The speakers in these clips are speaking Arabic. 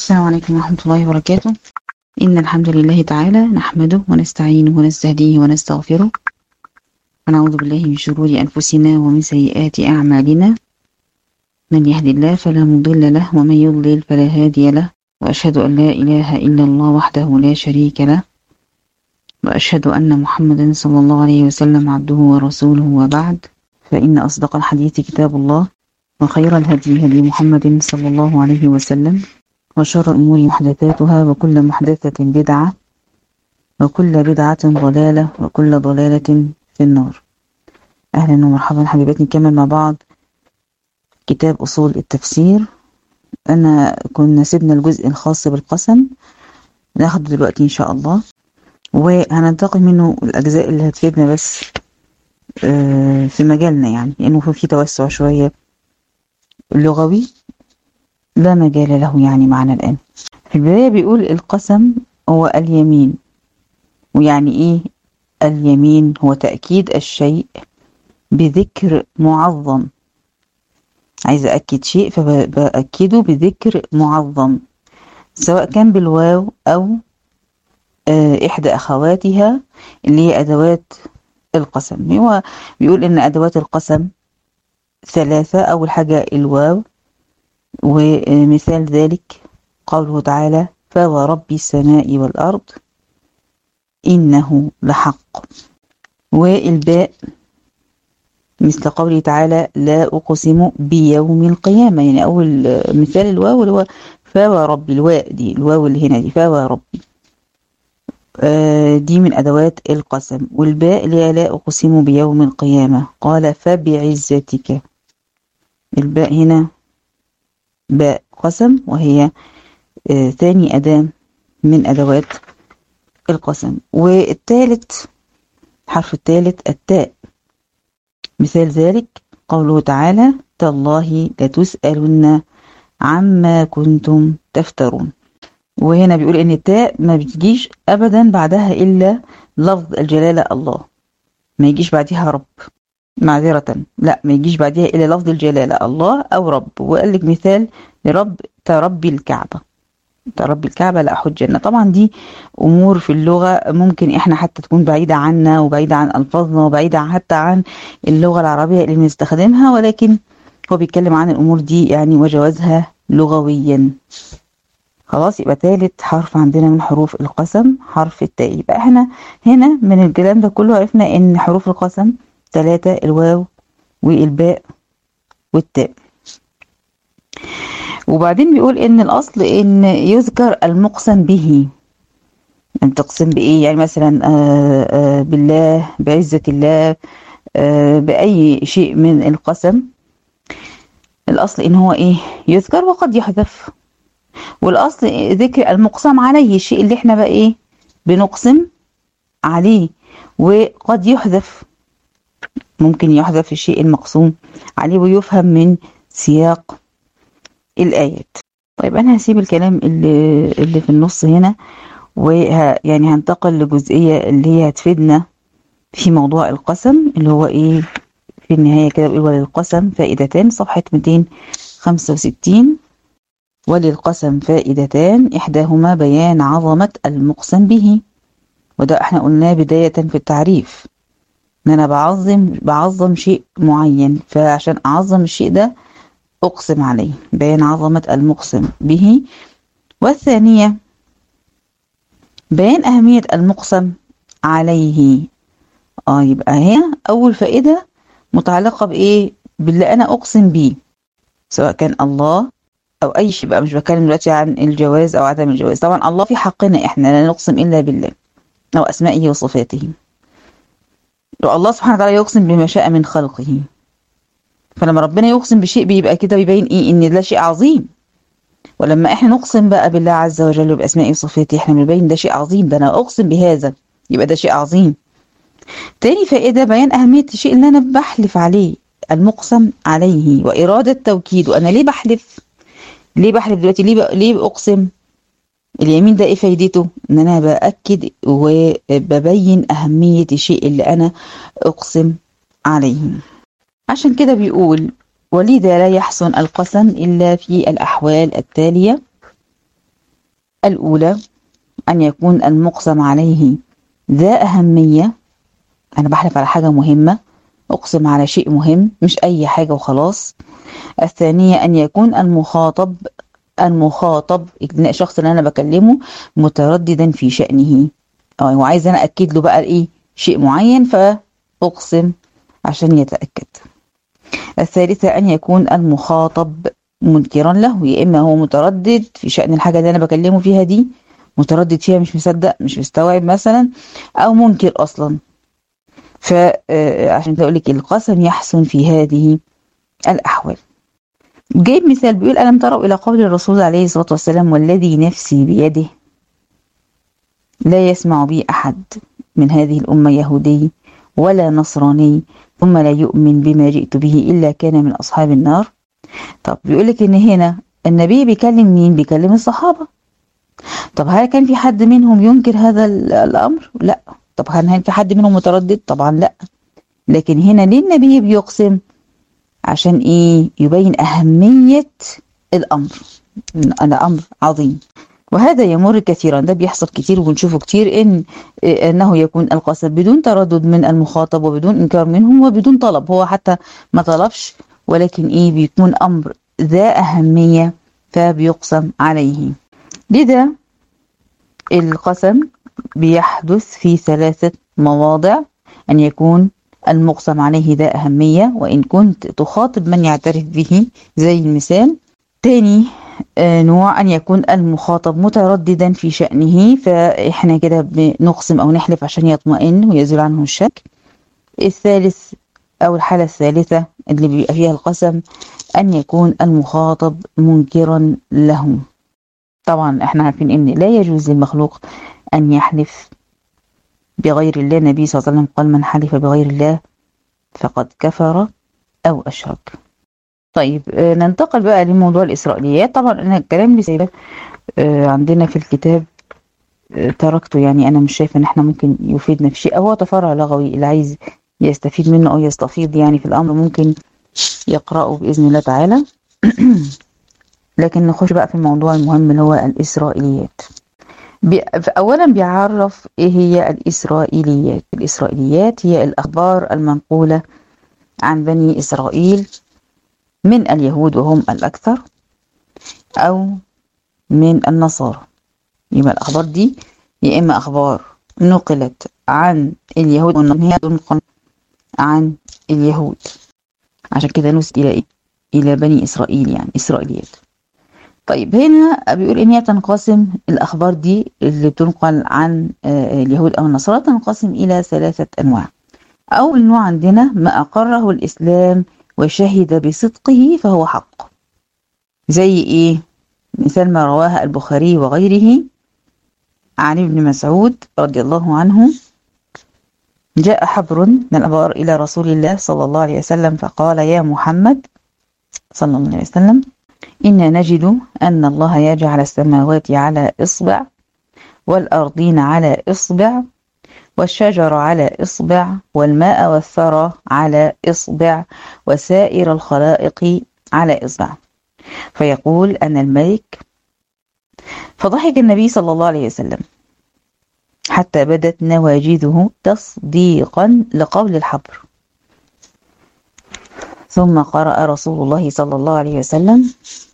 السلام عليكم ورحمة الله وبركاته. إن الحمد لله تعالى نحمده ونستعينه ونستهديه ونستغفره ونعوذ بالله من شرور أنفسنا ومن سيئات أعمالنا. من يهد الله فلا مضل له ومن يضلل فلا هادي له، وأشهد أن لا إله إلا الله وحده لا شريك له، وأشهد أن محمدا صلى الله عليه وسلم عبده ورسوله، وبعد، فإن أصدق الحديث كتاب الله، وخير الهدي هدي محمد صلى الله عليه وسلم، وشر الأمور محدثاتها، وكل محدثة بدعة، وكل بدعة ضلالة، وكل ضلالة في النار. أهلا ومرحبا حبيباتي، نكمل مع بعض كتاب أصول التفسير. كنا سيبنا الجزء الخاص بالقسم، ناخده دلوقتي إن شاء الله، وهننتقل منه الأجزاء اللي هتفيدنا بس في مجالنا، يعني لأنه في توسع شوية لغوي لا مجال له يعني معنا الآن. في البداية بيقول القسم هو اليمين. ويعني إيه اليمين؟ هو تأكيد الشيء بذكر معظم. عايزة أكد شيء فبأكده بذكر معظم، سواء كان بالواو أو إحدى أخواتها اللي هي أدوات القسم. هو بيقول إن أدوات القسم 3. أول حاجة الواو، ومثال ذلك قوله تعالى فورب السماء والأرض إنه لحق. والباء مثل قوله تعالى لا أقسم بيوم القيامة، يعني أول مثال الواو اللي هو فورب، الواو دي الواو اللي هنا دي فوربي، دي من أدوات القسم. والباء اللي هي لا أقسم بيوم القيامة، قال فبعزتك. الباء هنا باء قسم، وهي ثاني أداة من أدوات القسم. والثالث حرف الثالث التاء، مثال ذلك قوله تعالى تالله لتسألن عما كنتم تفترون. وهنا بيقول ان التاء ما بتجيش ابدا بعدها الا لفظ الجلالة الله، ما يجيش بعدها رب، معذرة، لا ما يجيش بعدها الا لفظ الجلالة الله او رب. وقال لك مثال لرب تربي الكعبة، تربي الكعبة لا حجنا. طبعا دي امور في اللغة ممكن احنا حتى تكون بعيدة عنا وبعيدة عن الفاظنا وبعيدة حتى عن اللغة العربية اللي بنستخدمها، ولكن هو بيتكلم عن الامور دي يعني وجوازها لغويا. خلاص، يبقى ثالث حرف عندنا من حروف القسم حرف التاء. يبقى احنا هنا من الكلام ده كله عرفنا ان حروف القسم 3: الواو والباء والتاء. وبعدين بيقول ان الاصل ان يذكر المقسم به. ان تقسم بايه؟ يعني مثلا بالله، بعزة الله، باي شيء من القسم، الاصل ان هو ايه؟ يذكر، وقد يحذف. والاصل ذكر المقسم عليه، الشيء اللي احنا بقى ايه بنقسم عليه، وقد يحذف، ممكن يحذف الشيء المقسوم عليه ويفهم من سياق الآيات. طيب أنا هسيب الكلام اللي في النص هنا، يعني هنتقل لجزئية اللي هي هتفيدنا في موضوع القسم، اللي هو ايه في النهاية كده بيقول وللقسم فائدتان، صفحة 265. وللقسم فائدتان إحداهما بيان عظمة المقسم به، وده احنا قلناه بداية في التعريف، ان انا بعظم شيء معين، فعشان اعظم الشيء ده اقسم عليه، بيان عظمة المقسم به. والثانية بيان أهمية المقسم عليه. يبقى هنا أول فائدة متعلقة بإيه؟ باللي أنا أقسم بيه، سواء كان الله أو أي شيء بقى. مش بتكلم دلوقتي عن الجواز أو عدم الجواز، طبعا الله في حقنا إحنا لا نقسم إلا بالله أو أسمائه وصفاته، والله سبحانه وتعالى يقسم بما شاء من خلقه. فلما ربنا يقسم بشيء بيبقى كده بيبين إيه؟ إن ده شيء عظيم. ولما إحنا نقسم بقى بالله عز وجل وبأسمائه وصفاته، إحنا بنبين ده شيء عظيم، ده أنا أقسم بهذا، يبقى ده شيء عظيم. تاني فائدة بيان أهمية الشيء اللي أنا بحلف عليه، المقسم عليه، وإرادة توكيد. وأنا ليه بحلف؟ ليه بحلف دلوقتي؟ ليه بأقسم؟ اليمين ده إيه فايدته؟ إن أنا بأكد وببين أهمية الشيء اللي أنا أقسم عليه. عشان كده بيقول ولذا لا يحسن القسم إلا في الأحوال التالية: الأولى أن يكون المقسم عليه ذا أهمية، أنا بحلف على حاجة مهمة، أقسم على شيء مهم مش أي حاجة وخلاص. الثانية أن يكون المخاطب الشخص اللي أنا بكلمه مترددا في شأنه، وعايز أنا أكد له بقى إيه شيء معين فأقسم عشان يتأكد. الثالثة أن يكون المخاطب منكرا له، يا إما هو متردد في شأن الحاجة اللي أنا بكلمه فيها دي، متردد فيها مش مصدق مش مستوعب مثلا، أو منكر أصلا. فعشان تقول لك القسم يحسن في هذه الأحوال. جايب مثال بيقول ألم تروا إلى قول الرسول عليه الصلاة والسلام والذي نفسي بيده لا يسمع بي أحد من هذه الأمة يهودي ولا نصراني ثم لا يؤمن بما جئت به إلا كان من أصحاب النار. طب بيقولك إن هنا النبي بيكلم مين؟ بيكلم الصحابة. طب هل كان في حد منهم ينكر هذا الأمر؟ لا. طب هل في حد منهم متردد؟ طبعا لا. لكن هنا ليه النبي بيقسم؟ عشان إيه؟ يبين أهمية الأمر، أنا أمر عظيم. وهذا يمر كثيرا، ده بيحصل كتير وبنشوفه كتير، انه يكون القسم بدون تردد من المخاطب وبدون انكار منهم وبدون طلب، هو حتى ما طلبش، ولكن بيكون امر ذا اهمية فبيقسم عليه. لذا القسم بيحدث في 3 مواضع، ان يكون المقسم عليه ذا اهمية وان كنت تخاطب من يعترف به زي المثال. تاني نوع أن يكون المخاطب مترددا في شأنه، فإحنا كده بنقسم أو نحلف عشان يطمئن ويزول عنه الشك. الثالث أو الحالة الثالثة اللي بيبقى فيها القسم أن يكون المخاطب منكرا له. طبعا إحنا عارفين إن لا يجوز للمخلوق أن يحلف بغير الله. النبي صلى الله عليه وسلم قال من حلف بغير الله فقد كفر أو أشرك. طيب ننتقل بقى لموضوع الإسرائيليات. طبعا أنا الكلام اللي سايبه عندنا في الكتاب تركته، يعني أنا مش شايفة إن إحنا ممكن يفيدنا في شيء، أو هو تفرع لغوي اللي عايز يستفيد منه أو يستفيض يعني في الأمر ممكن يقرأه بإذن الله تعالى. لكن نخش بقى في الموضوع المهم اللي هو الإسرائيليات. أولا بيعرف إيه هي الإسرائيليات. الإسرائيليات هي الأخبار المنقولة عن بني إسرائيل من اليهود وهم الأكثر أو من النصارى. يبقى الأخبار دي يا إما أخبار نقلت عن اليهود وهي تنقل عن اليهود، عشان كده نسب إلى إيه؟ إلى بني إسرائيل، يعني إسرائيليات. طيب هنا بيقول إن هي تنقسم الأخبار دي اللي بتنقل عن اليهود أو النصارى تنقسم إلى 3 أنواع. أول نوع عندنا ما أقره الإسلام وشهد بصدقه فهو حق. زي إيه؟ مثال ما رواه البخاري وغيره عن ابن مسعود رضي الله عنه: جاء حبر من الأبرار إلى رسول الله صلى الله عليه وسلم فقال: يا محمد صلى الله عليه وسلم، إنا نجد أن الله يجعل السماوات على إصبع والأرضين على إصبع والشجر على إصبع والماء والثرى على إصبع وسائر الخلائق على إصبع، فيقول أنا الملك. فضحك النبي صلى الله عليه وسلم حتى بدت نواجذه تصديقا لقول الحبر، ثم قرأ رسول الله صلى الله عليه وسلم: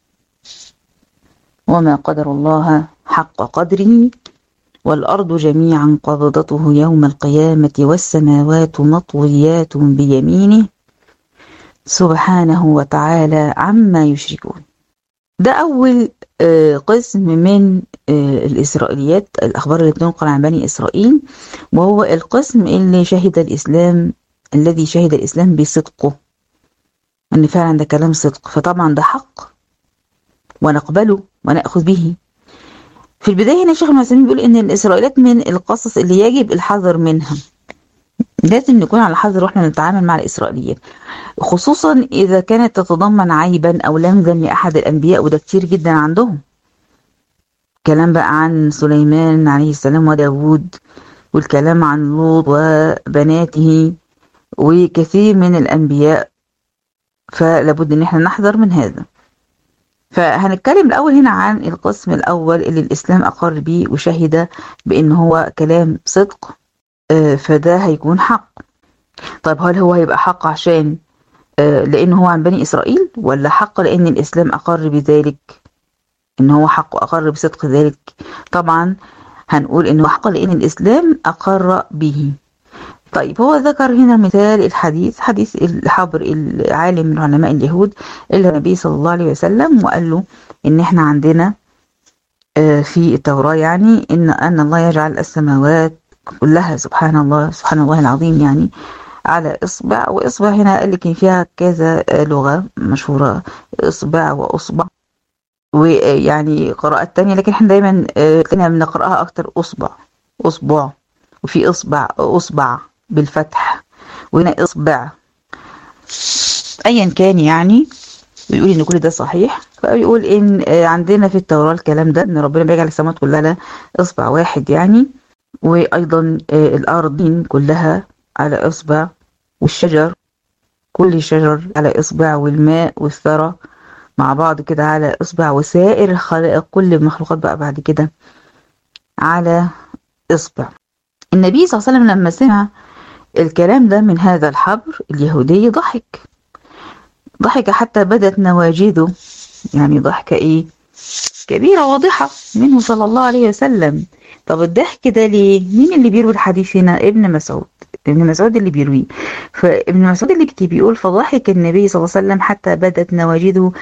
وما قدر الله حق قدره والأرض جميعا قبضته يوم القيامة والسماوات مطويات بيمينه سبحانه وتعالى عما يشركون. ده أول قسم من الإسرائيليات، الأخبار اللي بتنقل عن بني إسرائيل، وهو القسم اللي شهد الإسلام الذي شهد الإسلام بصدقه، أن فعلا ده كلام صدق، فطبعا ده حق ونقبله ونأخذ به. في البداية هنا الشيخ ابن عثيمين بيقول إن الإسرائيليات من القصص اللي يجب الحذر منها، لازم نكون على حذر واحنا نتعامل مع الإسرائيليات، خصوصا إذا كانت تتضمن عيبا أو لمزا لأحد الأنبياء، وده كتير جدا عندهم. كلام بقى عن سليمان عليه السلام وداود، والكلام عن لوط وبناته وكثير من الأنبياء، فلابد إن احنا نحذر من هذا. فهنتكلم الأول هنا عن القسم الأول اللي الإسلام أقر بيه وشهد بأن هو كلام صدق، فده هيكون حق. طيب هل هو هيبقى حق عشان لأنه هو عن بني إسرائيل، ولا حق لأن الإسلام أقر بذلك، إن هو حق وأقر بصدق ذلك؟ طبعا هنقول إنه حق لأن الإسلام أقر به. طيب هو ذكر هنا مثال الحديث، حديث الحبر العالم من علماء اليهود إلى النبي صلى الله عليه وسلم، وقال له إن إحنا عندنا في التوراة يعني أن الله يجعل السماوات كلها، سبحان الله سبحان الله العظيم، يعني على إصبع. وإصبع هنا قال لك فيها كذا لغة مشهورة، إصبع وأصبع، ويعني قراءات تانية، لكن احنا دايما كنا بنقرأها أكتر أصبع، أصبع. وفي أصبع بالفتح، وهنا إصبع، أيا كان يعني. بيقول إن كل ده صحيح. فبيقول إن عندنا في التوراة الكلام ده، إن ربنا بيجعل السماوات كلها إصبع واحد يعني، وأيضا الأرضين كلها على إصبع، والشجر كل شجر على إصبع، والماء والثرى مع بعض كده على إصبع، وسائر الخلائق كل المخلوقات بقى بعد كده على إصبع. النبي صلى الله عليه وسلم لما سمع الكلام ده من هذا الحبر اليهودي ضحك حتى بدت نواجذه، يعني ضحكة إيه كبيرة واضحة منه صلى الله عليه وسلم. طب الضحك ده ليه؟ مين اللي بيروي الحديث هنا؟ ابن مسعود. ابن مسعود اللي بيرويه. فابن مسعود اللي بيقول فضحك النبي صلى الله عليه وسلم حتى بدت نواجذه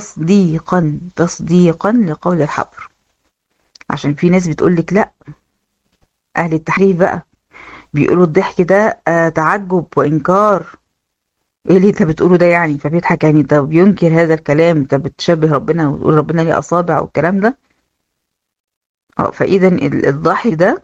تصديقا لقول الحبر. عشان في ناس بتقول لك لا، اهل التحريف بقى بيقولوا الضحك ده تعجب وانكار، ايه اللي انت بتقوله ده يعني؟ فبيضحك يعني، طب بينكر هذا الكلام، انت بتشبه ربنا وتقول ربنا ليه اصابع والكلام ده. فاذا الضحك ده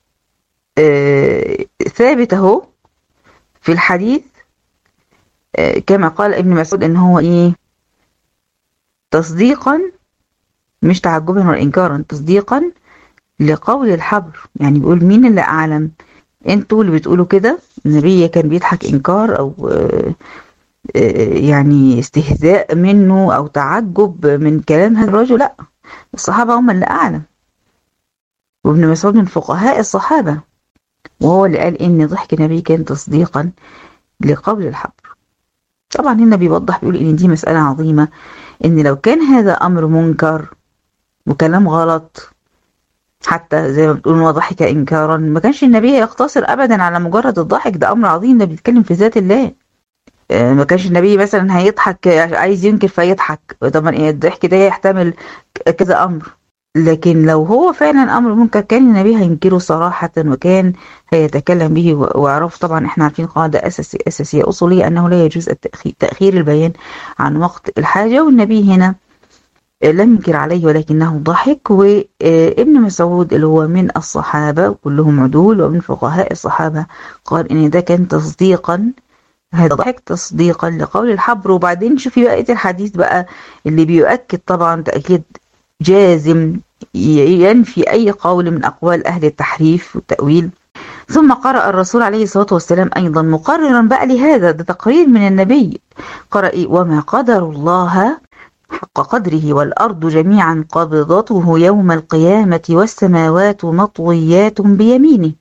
ثابت اهو في الحديث، كما قال ابن مسعود ان هو ايه، تصديقا مش تعجبا ولا انكارا، تصديقا لقول الحبر. يعني بيقول مين اللي اعلم، انتوا اللي بتقولوا كده النبي كان بيضحك انكار او يعني استهزاء منه او تعجب من كلام هذا الرجل؟ لا، الصحابة هم اللي اعلم، وابن مسعود من فقهاء الصحابة، وهو اللي قال ان ضحك النبي كان تصديقا لقول الحبر. طبعا هنا بيوضح بيقول ان دي مسألة عظيمة، ان لو كان هذا امر منكر وكلام غلط، حتى زي ما بتقول هو ضحك انكارا، ما كانش النبي يقتصر ابدا على مجرد الضحك، ده امر عظيم، ده بيتكلم في ذات الله. ما كانش النبي مثلا هيضحك عايز ينكر فيضحك، طبعا الضحك ده يحتمل كذا امر. لكن لو هو فعلا امر منكر كان النبي هينكره صراحة، وكان هيتكلم به ويعرف. طبعا احنا عارفين قاعدة اساسية اصولية انه لا يجوز تأخير البيان عن وقت الحاجة، والنبي هنا لم ينكر عليه ولكنه ضحك. وابن مسعود اللي هو من الصحابة كلهم عدول ومن فقهاء الصحابة قال ان ده كان تصديقا، هذا ضحك تصديقا لقول الحبر. وبعدين شوفي بقية الحديث بقى اللي بيؤكد طبعا تأكيد جازم ينفي أي قول من أقوال أهل التحريف والتأويل. ثم قرأ الرسول عليه الصلاة والسلام أيضا مقررا بقى لهذا، ده تقرير من النبي، قرأ وما قدر الله حق قدره والأرض جميعا قبضته يوم القيامة والسماوات مطويات بيمينه.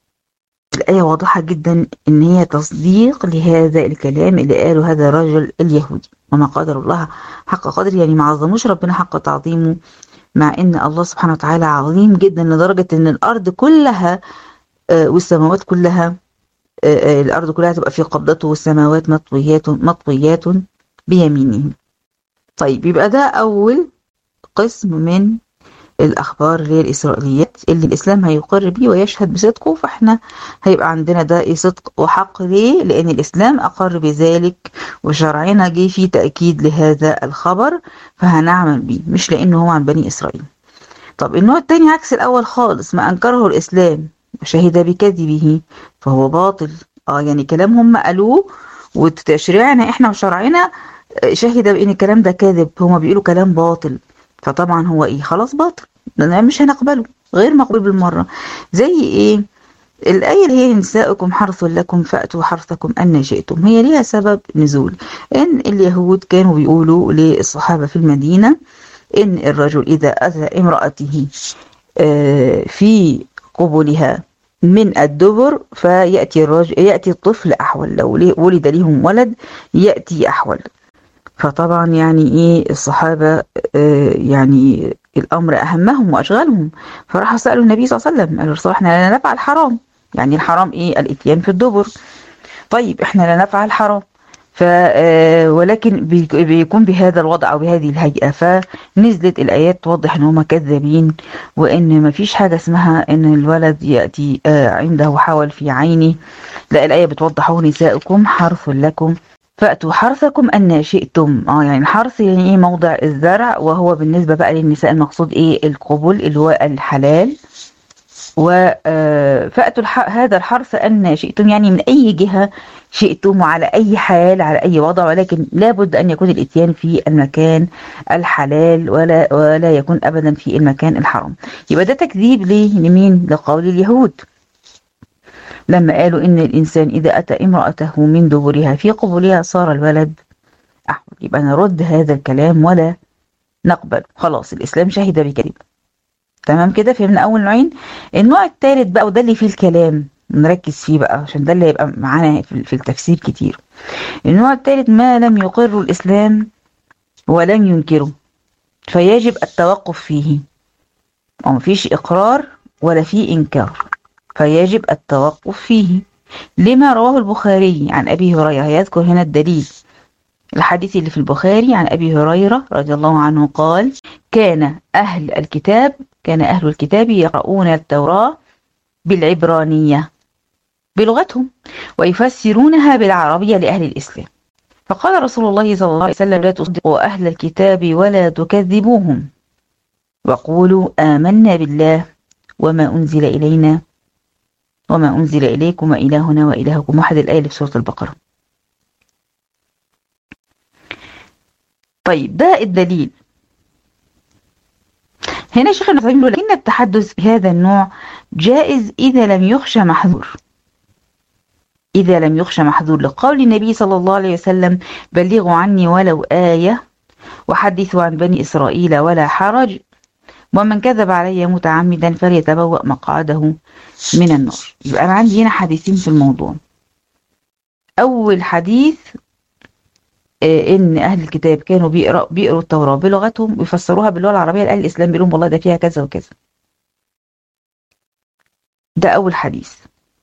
الآية واضحة جدا إن هي تصديق لهذا الكلام اللي قاله هذا الرجل اليهودي، وما قدر الله حق قدره، يعني ما عظموش ربنا حق تعظيمه، مع إن الله سبحانه وتعالى عظيم جدا لدرجة إن الأرض كلها والسماوات كلها، الأرض كلها تبقى في قبضته والسماوات مطويات بيمينه. طيب يبقى ده أول قسم من الأخبار اللي هي الإسرائيليات اللي الإسلام هيقر بيه ويشهد بصدقه، فإحنا هيبقى عندنا ده صدق وحق. ليه؟ لأن الإسلام أقر بذلك وشرعنا جه فيه تأكيد لهذا الخبر، فهنعمل بيه، مش لأنه هو عن بني إسرائيل. طب النوع التاني عكس الأول خالص، ما أنكره الإسلام وشهد بكذبه فهو باطل. يعني كلام هم قالوه وتشريعنا إحنا وشرعنا شهد بأن الكلام ده كاذب، هما بيقولوا كلام باطل، فطبعا هو ايه، خلاص باطل، ده مش هنقبله، غير مقبول بالمرة. زي ايه؟ الآية اللي هي نساؤكم حرث لكم فأتوا حرثكم أن شئتم، هي ليها سبب نزول. إن اليهود كانوا بيقولوا للصحابة في المدينة إن الرجل إذا أتى امرأته في قبلها من الدبر فيأتي يأتي الطفل أحول، لو ولد لهم ولد يأتي أحول. فطبعا يعني إيه الصحابة يعني الأمر أهمهم وأشغلهم، فراحوا سألوا النبي صلى الله عليه وسلم، قالوا الرسول احنا لا نفعل حرام، يعني الحرام إيه؟ الإتيان في الدبر. طيب احنا لا نفعل حرام، ولكن بيكون بهذا الوضع أو بهذه الهيئة. فنزلت الآيات توضح ان هم كذابين، وان ما فيش حاجة اسمها ان الولد يأتي عنده حول في عينه. لا، الآية بتوضح نساؤكم حرث لكم فأتوا حرثكم أن شئتم. يعني الحرث يعني ايه؟ موضع الزرع، وهو بالنسبة بقى للنساء المقصود ايه؟ القبل اللي هو الحلال. فأتوا هذا الحرث أن شئتم، يعني من أي جهة شئتم وعلى أي حال على أي وضع، ولكن لابد أن يكون الإتيان في المكان الحلال ولا يكون أبدا في المكان الحرام. يبقى ده تكذيب لمين؟ لقول اليهود لما قالوا إن الإنسان إذا أتى امرأته من دبرها في قبلها صار الولد أحول. يبقى نرد هذا الكلام ولا نقبل، خلاص الإسلام شهد بكذب. تمام كده، فهمنا أول نوعين. النوع الثالث بقى، وده اللي فيه الكلام نركز فيه بقى عشان ده اللي هيبقى معانا في التفسير كتير. النوع الثالث ما لم يقر الإسلام ولم ينكره، فيجب التوقف فيه، أو مفيش إقرار ولا فيه إنكار، فيجب التوقف فيه. لما رواه البخاري عن أبي هريرة، يذكر هنا الدليل، الحديث اللي في البخاري عن أبي هريرة رضي الله عنه قال: كان أهل الكتاب يقرؤون التوراة بالعبرانية بلغتهم ويفسرونها بالعربية لأهل الإسلام، فقال رسول الله صلى الله عليه وسلم: لا تصدقوا أهل الكتاب ولا تكذبوهم، وقولوا آمنا بالله وما أنزل إلينا وما أنزل إليكم وإلهنا وإلهكم واحد. الآية اللي في سورة البقرة. طيب ده الدليل. هنا شيخ ابن عثيمين يقول: لكن التحدث بهذا النوع جائز إذا لم يخشى محذور، لقول النبي صلى الله عليه وسلم: بلغوا عني ولو آية وحدثوا عن بني إسرائيل ولا حرج، ومن كذب علي متعمدا فليتبوأ مقعده من النار. يبقى أنا عندي هنا حديثين في الموضوع. أول حديث إن أهل الكتاب كانوا بيقروا التوراة بلغتهم ويفسروها باللغة العربية لأهل الإسلام، بيقول لهم والله ده فيها كذا وكذا. ده أول حديث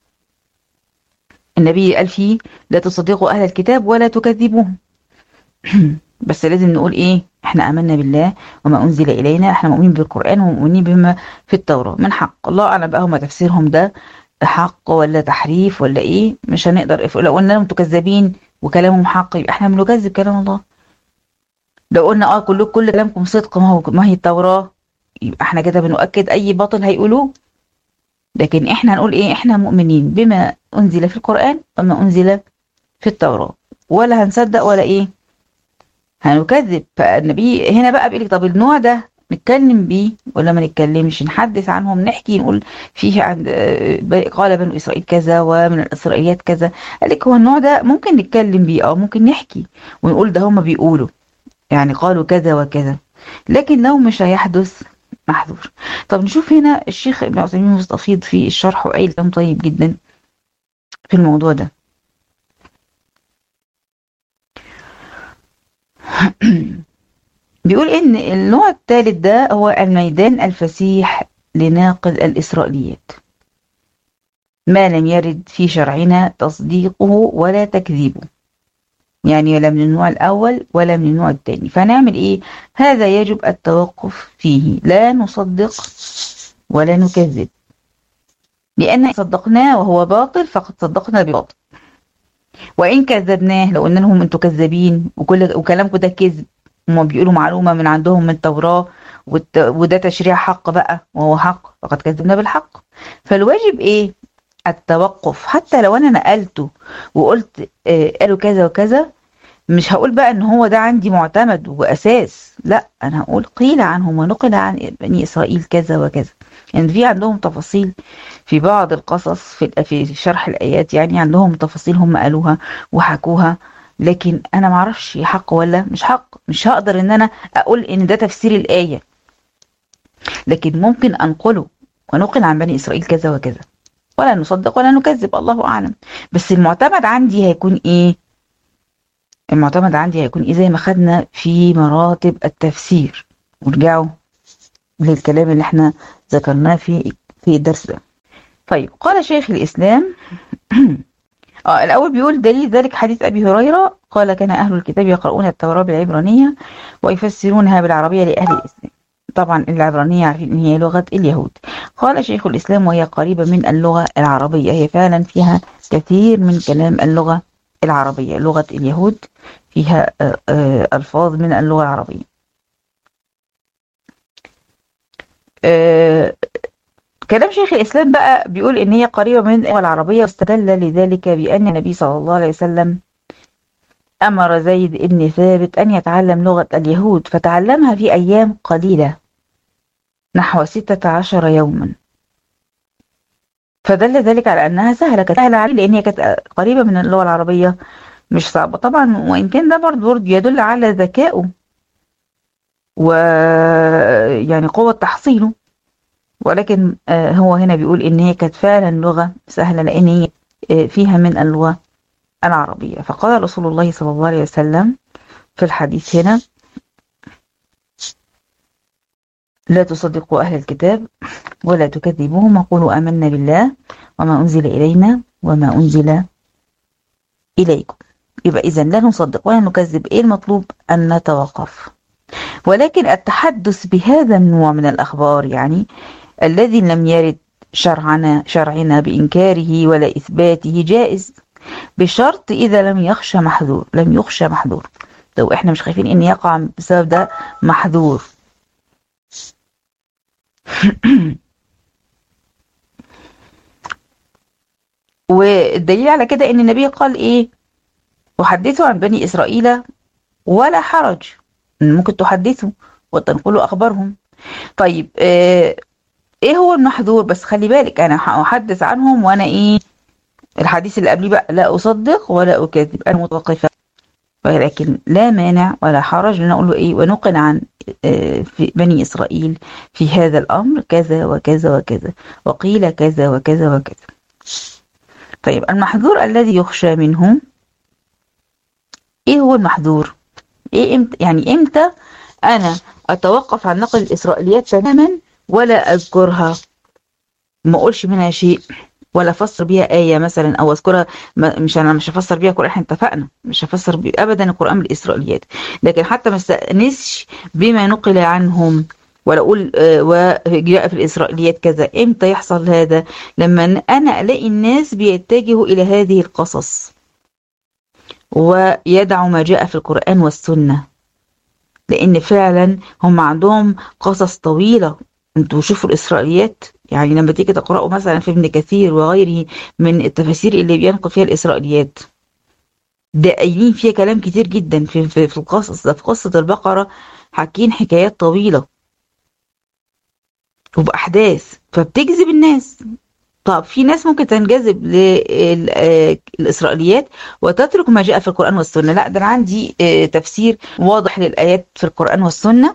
النبي قال فيه: لا تصدقوا أهل الكتاب ولا تكذبوهم. بس لازم نقول إيه؟ إحنا آمنا بالله وما أنزل إلينا، إحنا مؤمنين بالقرآن ومؤمنين بما في التوراة من حق. الله أعلم بقى هما تفسيرهم ده حق ولا تحريف ولا إيه، مش هنقدر. لو قلنا لهم تكذبين وكلامهم حق يبقى إحنا بنكذب كلام الله. لو قلنا كل كلامكم صدق، ما هي التوراة، يبقى إحنا كده بنؤكد أي باطل هيقولوه. لكن إحنا هنقول إيه؟ إحنا مؤمنين بما أنزل في القرآن وما أنزل في التوراة، ولا هنصدق ولا إيه هنكذب. فالنبي هنا بقى بيقول لك: طب النوع ده نتكلم بيه ولا ما نتكلمش؟ نحدث عنهم، نحكي، نقول فيه عند قال بنو إسرائيل كذا ومن الإسرائيليات كذا. قال لك هو النوع ده ممكن نتكلم بيه أو ممكن نحكي ونقول ده هم بيقولوا يعني قالوا كذا وكذا، لكن لو مش هيحدث محظور. طب نشوف هنا الشيخ ابن عثيمين مستفيض في الشرح وقايل كلام طيب جدا في الموضوع ده. بيقول إن النوع الثالث ده هو الميدان الفسيح لناقل الإسرائيليات، ما لم يرد في شرعنا تصديقه ولا تكذيبه، يعني ولا من النوع الأول ولا من النوع الثاني. فنعمل إيه؟ هذا يجب التوقف فيه، لا نصدق ولا نكذب، لأن صدقناه وهو باطل فقد صدقنا بباطل، وإن كذبناه لو قلنا لهم أنتوا كذابين وكلامكم ده كذب، هم بيقولوا معلومة من عندهم من التوراة وده تشريع حق بقى وهو حق، فقد كذبنا بالحق. فالواجب إيه؟ التوقف. حتى لو أنا نقلته وقلت قالوا كذا وكذا، مش هقول بقى ان هو ده عندي معتمد واساس، لا، انا هقول قيل عنهم ونقل عن بني اسرائيل كذا وكذا، يعني في عندهم تفاصيل في بعض القصص في شرح الآيات، يعني عندهم تفاصيل هم قالوها وحكوها، لكن انا معرفش حق ولا مش حق. مش هقدر ان انا اقول ان ده تفسير الآية، لكن ممكن انقله ونقل عن بني اسرائيل كذا وكذا، ولا نصدق ولا نكذب، الله اعلم. بس المعتمد عندي هيكون ايه؟ المعتمد عندي هيكون ايه؟ زي ما خدنا في مراتب التفسير، ورجعوا للكلام اللي احنا ذكرناه في الدرس ده. طيب، قال شيخ الاسلام الأول بيقول دليل ذلك حديث أبي هريرة قال: كان أهل الكتاب يقرؤون التوراة بالعبرانية ويفسرونها بالعربية لأهل الإسلام. طبعا العبرانية عارفين إن هي لغة اليهود. قال شيخ الإسلام: وهي قريبة من اللغة العربية، هي فعلا فيها كثير من كلام اللغة العربية. لغة اليهود فيها ألفاظ من اللغة العربية. كلام شيخ الإسلام بقى بيقول إن هي قريبة من اللغة العربية، واستدل لذلك بأن النبي صلى الله عليه وسلم أمر زيد بن ثابت أن يتعلم لغة اليهود، فتعلمها في أيام قليلة نحو 16 يوما، فدل ذلك على أنها سهلة، كانت سهلة عليه لأن هي كانت قريبة من اللغة العربية، مش صعبة طبعا. وإن كان ده برضه يدل على ذكائه ويعني قوة تحصيله، ولكن هو هنا بيقول إن هي كانت فعلا لغة سهلة لأن هي فيها من اللغة العربية. فقال رسول الله صلى الله عليه وسلم في الحديث هنا: لا تصدقوا أهل الكتاب ولا تكذبوهم وقولوا آمنا بالله وما أنزل إلينا وما أنزل إليكم. يبقى إذن لا نصدق ولا نكذب. إيه المطلوب؟ أن نتوقف. ولكن التحدث بهذا النوع من الأخبار، يعني الذي لم يرد شرعنا بإنكاره ولا إثباته، جائز، بشرط إذا لم يخشى محذور. لو إحنا مش خايفين إن يقع بسبب ده محذور. والدليل على كده إن النبي قال إيه؟ وحدثوا عن بني إسرائيل ولا حرج. ممكن تحدثوا وتنقلوا أخبارهم. طيب، إيه هو المحذور؟ بس خلي بالك أنا أحدث عنهم وأنا إيه؟ الحديث اللي قبليه بقى: لا أصدق ولا أكذب، أنا متوقفة. ولكن لا مانع ولا حرج لنا نقول له إيه؟ ونقل عن في بني إسرائيل في هذا الأمر كذا وكذا وكذا، وقيل كذا وكذا وكذا. طيب، المحذور الذي يخشى منه، إيه هو المحذور؟ إيه إمتى أنا أتوقف عن نقل الإسرائيليات تماما ولا أذكرها، ما أقولش منها شيء ولا أفسر بيها آية مثلا أو أذكرها؟ مش هفسر بيها القرآن، احنا اتفقنا مش هفسر أبدا القرآن بالإسرائيليات، لكن حتى ما استأنسش بما نقل عنهم ولا أقول وجاء في الإسرائيليات كذا. إمتى يحصل هذا؟ لما أنا ألاقي الناس بيتجهوا إلى هذه القصص ويدعوا ما جاء في القرآن والسنة، لأن فعلا هم عندهم قصص طويلة. انتوا شوفوا الإسرائيليات، يعني لما تيجي تقرأوا مثلا في ابن كثير وغيره من التفاسير اللي بينقل فيها الإسرائيليات، ده قايلين فيها كلام كتير جدا في القصص ده. في قصة البقرة حاكين حكايات طويلة وبأحداث، فبتجذب الناس. طب في ناس ممكن تنجذب للإسرائيليات وتترك ما جاء في القرآن والسنة. لا، ده أنا عندي تفسير واضح للآيات في القرآن والسنة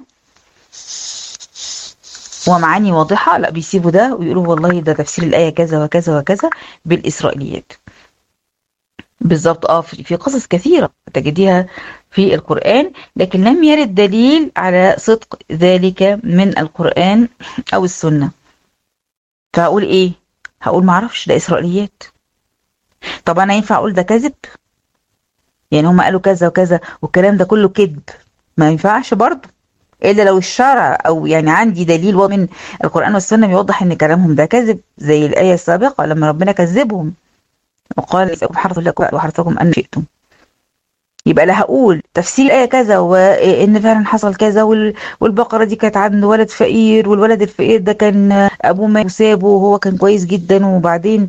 ومعاني واضحة، لا بيسيبوا ده ويقولوا والله ده تفسير الآية كذا وكذا وكذا بالإسرائيليات. بالظبط. في قصص كثيرة تجديها في القرآن، لكن لم يرد دليل على صدق ذلك من القرآن أو السنة. فهقول إيه؟ هقول معرفش، ده إسرائيليات. طب أنا ينفع أقول ده كذب؟ يعني هم قالوا كذا وكذا والكلام ده كله كذب؟ ما ينفعش برضه، إلا لو الشرع أو يعني عندي دليل من القرآن والسنة يوضح إن كلامهم ده كذب، زي الآية السابقة لما ربنا كذبهم وقال: لكم حرث لكم وحرثكم أن شئتم. يبقى لا هقول تفسير الآية كذا وإن فعلا حصل كذا والبقرة دي كانت عنده ولد فقير، والولد الفقير ده كان أبوه مات وسابه وهو كان كويس جدا، وبعدين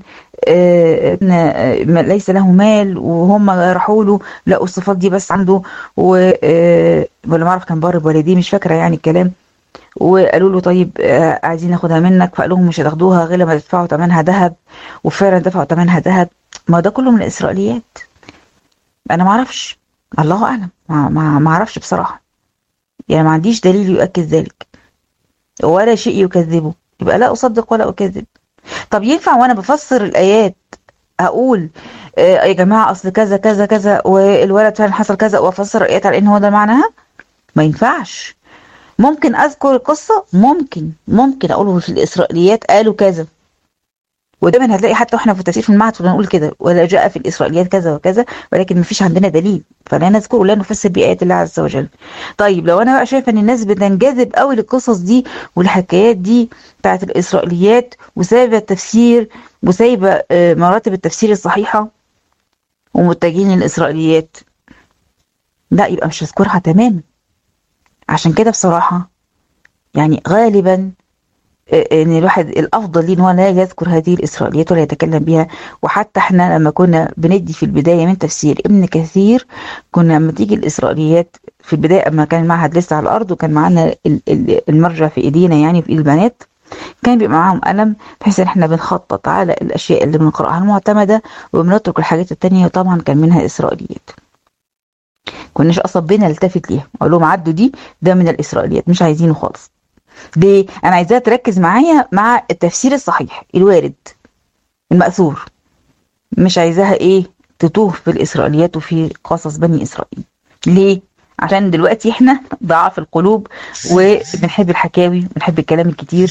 ليس له مال وهم راحوا له لقوا الصفات دي بس عنده، ولا ما أعرف كان بار بوالديه، مش فاكرة يعني الكلام. وقالوا له طيب عايزين ناخدها منك، فقال لهم مش هتاخدوها غير لما تدفعوا ثمنها ذهب، وفعلا دفعوا ثمنها ذهب. ما ده كله من الإسرائيليات، انا ما اعرفش، الله اعلم، ما اعرفش بصراحة، يعني ما عنديش دليل يؤكد ذلك ولا شيء يكذبه، يبقى لا اصدق ولا اكذب. طب ينفع وانا بفسر الايات اقول يا جماعة اصل كذا كذا كذا والولد فعلا حصل كذا، وافسر الايات على ان هو ده معناها؟ ما ينفعش. ممكن اذكر القصة، ممكن اقوله في الاسرائيليات قالوا كذا، ودايما هتلاقي حتى واحنا في التفسير في المعهد كنا نقول كده، ولا جاء في الاسرائيليات كذا وكذا، ولكن مفيش عندنا دليل، فلا نذكر ولا نفسر بآيات الله عز وجل. طيب لو انا بقى شايفه ان الناس بتنجذب قوي للقصص دي والحكايات دي بتاعت الاسرائيليات، وسايبه التفسير وسايبه مراتب التفسير الصحيحه ومتجهين للاسرائيليات، لا يبقى مش هذكرها تماما. عشان كده بصراحه يعني غالبا ان الواحد الافضل ليه ان هو لا يذكر هذه الاسرائيليات ولا يتكلم بها. وحتى احنا لما كنا بندي في البدايه من تفسير ابن كثير، كنا لما تيجي الاسرائيليات في البدايه اما كان المعهد لسه على الارض وكان معانا المرجع في ايدينا، يعني في ايد البنات، كان بيبقى معاهم قلم بحيث ان احنا بنخطط على الاشياء اللي بنقراها المعتمده وبنترك الحاجات التانية، وطبعا كان منها اسرائيليات كناش اصلا بنلتفت ليها، اقول لهم عدوا دي، ده من الاسرائيليات مش عايزينه خالص. ليه؟ انا عايزاها تركز معايا مع التفسير الصحيح الوارد المأثور، مش عايزاها ايه تتوه في الاسرائيليات وفي قصص بني اسرائيل. ليه؟ عشان دلوقتي احنا ضعاف القلوب وبنحب الحكاوي وبنحب الكلام الكتير،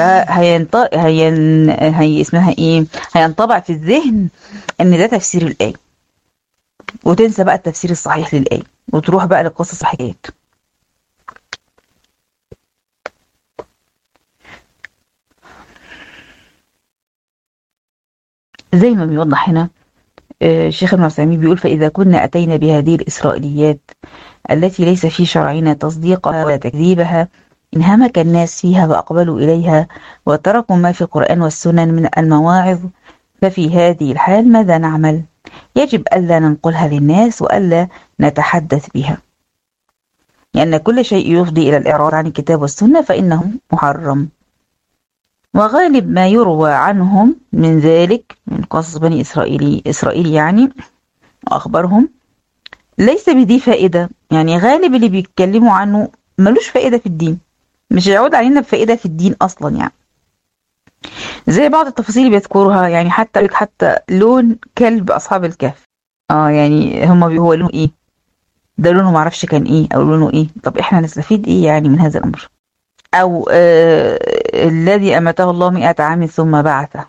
هي اسمها ايه، هينطبع في الذهن ان ده تفسير الآية، وتنسى بقى التفسير الصحيح للآية وتروح بقى للقصص الحكايات. زي ما بيوضح هنا الشيخ ابن عثيمين بيقول: فإذا كنا أتينا بهذه الإسرائيليات التي ليس في شرعنا تصديقها ولا تكذيبها، انهمك الناس فيها وأقبلوا إليها وتركوا ما في القرآن والسنن من المواعظ، ففي هذه الحال ماذا نعمل؟ يجب ألا ننقلها للناس وألا نتحدث بها، لأن كل شيء يفضي إلى الإعراض عن الكتاب والسنة فإنه محرم. وغالب ما يروى عنهم من ذلك من قصص بني إسرائيل يعني وأخبارهم ليس بدي فائدة، يعني غالب اللي بيتكلموا عنه ملوش فائدة في الدين، مش هيعود علينا بفائدة في الدين أصلا. يعني زي بعض التفاصيل اللي بيذكرها، يعني حتى لون كلب أصحاب الكهف، يعني هو لونه إيه، ده لونه معرفش كان إيه أو لونه إيه، طب إحنا نستفيد إيه يعني من هذا الأمر؟ أو الذي أماته الله 100 عام ثم بعثه،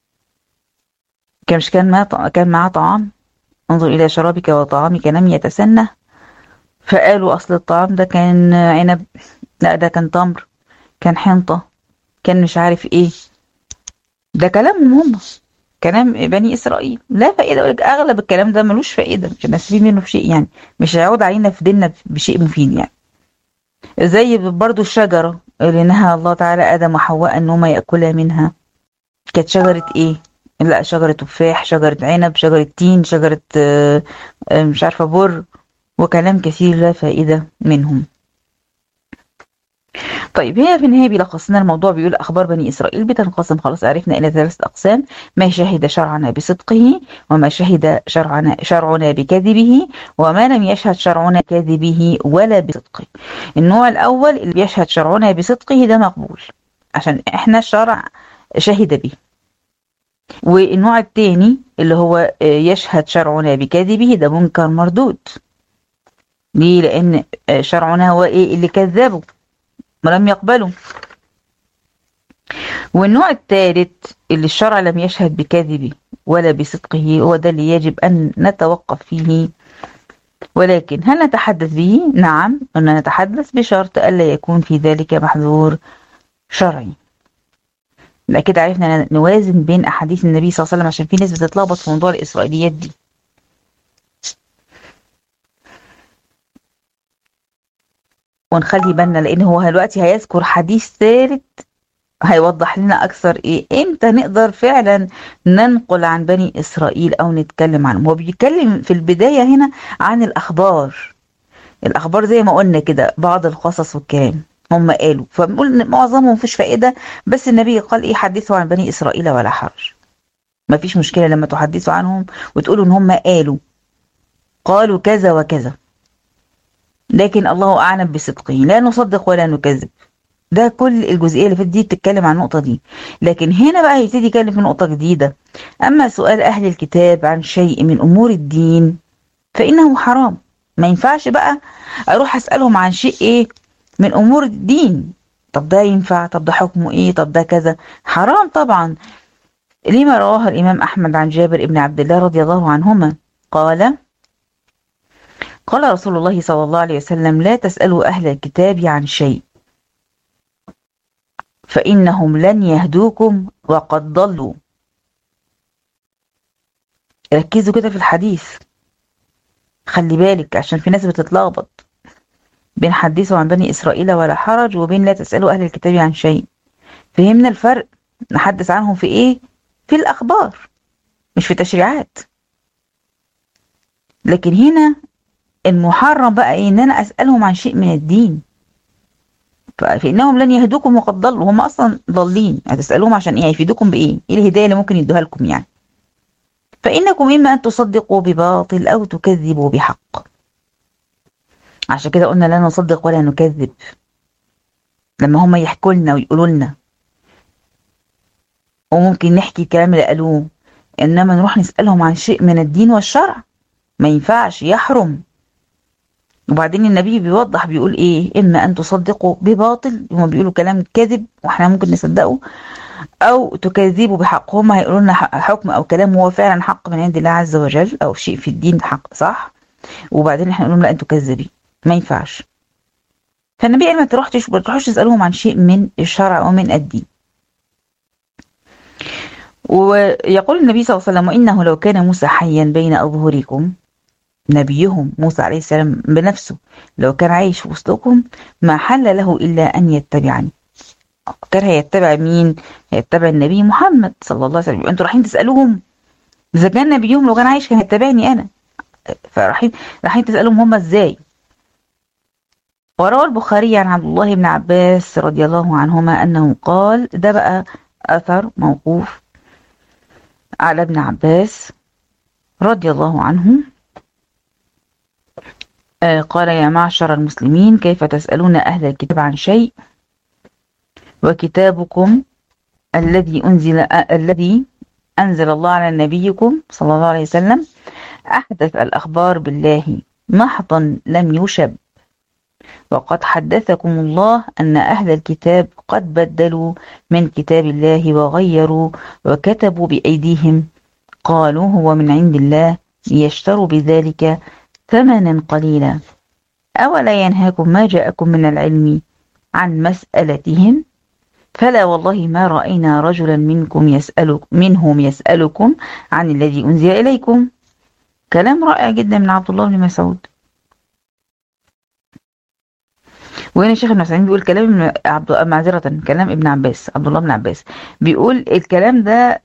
كان معاه طعام، انظر إلى شرابك وطعامك لم يتسنه، فقالوا أصل الطعام ده كان عنب، لا ده كان تمر، كان حنطة، كان مش عارف إيه. ده كلامهم هم، كلام بني إسرائيل، لا فائدة. ولك أغلب الكلام ده ملوش فائدة، مش هنستفيد منه في شيء، يعني مش هيعود علينا في ديننا بشيء مفيد. يعني زي برضو الشجرة اللي نهى الله تعالى آدم وحواء أن هما يأكلا منها، كانت شجرة إيه؟ لا شجرة تفاح، شجرة عنب، شجرة تين، شجرة مش عارفة بر، وكلام كثير لا فائدة منهم. طيب هنا في النهاية بيلخص لنا الموضوع، بيقول أخبار بني إسرائيل بتنقسم، خلاص عرفنا إلى 3 أقسام: ما شهد شرعنا بصدقه، وما شهد شرعنا بكذبه، وما لم يشهد شرعنا بكذبه ولا بصدقه. النوع الأول اللي بيشهد شرعنا بصدقه ده مقبول عشان إحنا الشرع شهد به، والنوع الثاني اللي هو يشهد شرعنا بكذبه ده منكر مردود. ليه؟ لأن شرعنا هو إيه اللي كذبه ولم يقبله. والنوع الثالث اللي الشرع لم يشهد بكذبه ولا بصدقه هو ده اللي يجب أن نتوقف فيه. ولكن هل نتحدث به؟ نعم، أن نتحدث بشرط ألا يكون في ذلك محذور شرعي. لا كده عرفنا نوازن بين أحاديث النبي صلى الله عليه وسلم، عشان في ناس بتتلخبط في موضوع الإسرائيليات دي. ونخلي بالنا لأن هو دلوقتي هيذكر حديث ثالث هيوضح لنا أكثر إيه إمتى نقدر فعلا ننقل عن بني إسرائيل أو نتكلم عنهم. هو بيتكلم في البداية هنا عن الأخبار زي ما قلنا كده، بعض القصص والكلام، هم قالوا، فبنقول إن معظمهم مفيش فائدة. بس النبي قال ايه؟ حدثوا عن بني إسرائيل ولا حرج. مفيش مشكلة لما تحدثوا عنهم وتقولوا ان هم قالوا كذا وكذا، لكن الله أعلم بصدقه، لا نصدق ولا نكذب. ده كل الجزئية اللي فاتت دي بتتكلم عن النقطة دي. لكن هنا بقى هيبتدي يتكلم في نقطة جديدة. أما سؤال أهل الكتاب عن شيء من أمور الدين فإنه حرام. ما ينفعش بقى أروح أسألهم عن شيء إيه من أمور الدين. طب ده ينفع؟ طب ده حكمه إيه؟ طب ده كذا. حرام طبعا. لما رواه الإمام أحمد عن جابر بن عبد الله رضي الله عنهما قال رسول الله صلى الله عليه وسلم: لا تسألوا أهل الكتاب عن شيء فإنهم لن يهدوكم وقد ضلوا. ركزوا كده في الحديث، خلي بالك، عشان في ناس بتتلخبط بين حدثوا عن بني إسرائيل ولا حرج وبين لا تسألوا أهل الكتاب عن شيء. فهمنا الفرق؟ نحدث عنهم في إيه؟ في الأخبار، مش في تشريعات. لكن هنا المحرم بقى إيه؟ إن أنا أسألهم عن شيء من الدين. فإنهم لن يهدوكم وقد ضلوا. هم أصلا ضالين، هتسألوهم عشان إيه؟ هيفيدوكم بإيه؟ إيه الهداية اللي ممكن يدوها لكم يعني؟ فإنكم إما أن تصدقوا بباطل أو تكذبوا بحق. عشان كده قلنا لا نصدق ولا نكذب لما هم يحكوا لنا ويقولوا لنا، وممكن نحكي الكلام اللي قالوه، إنما نروح نسألهم عن شيء من الدين والشرع ما ينفعش، يحرم. وبعدين النبي بيوضح بيقول إيه؟ إما أن تصدقوا بباطل، هم بيقولوا كلام كذب وإحنا ممكن نصدقه، أو تكذبوا بحق، هم هيقولوا لنا حكم أو كلام هو فعلا حق من عند الله عز وجل، أو شيء في الدين حق صح، وبعدين إحنا نقول لهم لا أنتوا كذابين. ما ينفعش. فالنبي قال ما تروحوش تسألوهم عن شيء من الشرع ومن الدين. ويقول النبي صلى الله عليه وسلم: وإنه لو كان موسى حيا بين أظهركم، نبيهم موسى عليه السلام بنفسه لو كان عايش في وسطكم ما حل له إلا أن يتبعني. كان هيتبع مين؟ هيتبع النبي محمد صلى الله عليه وسلم. أنتوا رايحين تسألوهم؟ إذا كان نبيهم لو كان عايش كان هيتبعني أنا، رايحين تسألهم هم إزاي؟ وروى البخاري عن عبد الله بن عباس رضي الله عنهما أنه قال، ده بقى أثر موقوف على ابن عباس رضي الله عنه، قال: يا معشر المسلمين كيف تسألون أهل الكتاب عن شيء وكتابكم الذي أنزل الله على نبيكم صلى الله عليه وسلم أحدث الأخبار بالله محضا لم يشب، وقد حدثكم الله أن أهل الكتاب قد بدلوا من كتاب الله وغيروا وكتبوا بأيديهم، قالوا هو من عند الله ليشتروا بذلك ثمنا قليلا. أولا ينهاكم ما جاءكم من العلم عن مسألتهم، فلا والله ما رأينا رجلا منهم يسألكم عن الذي أنزل إليكم. كلام رائع جدا من عبد الله بن مسعود. وهنا الشيخ ابن عثيمين بيقول كلام معذرة كلام ابن عباس، عبد الله بن عباس بيقول الكلام ده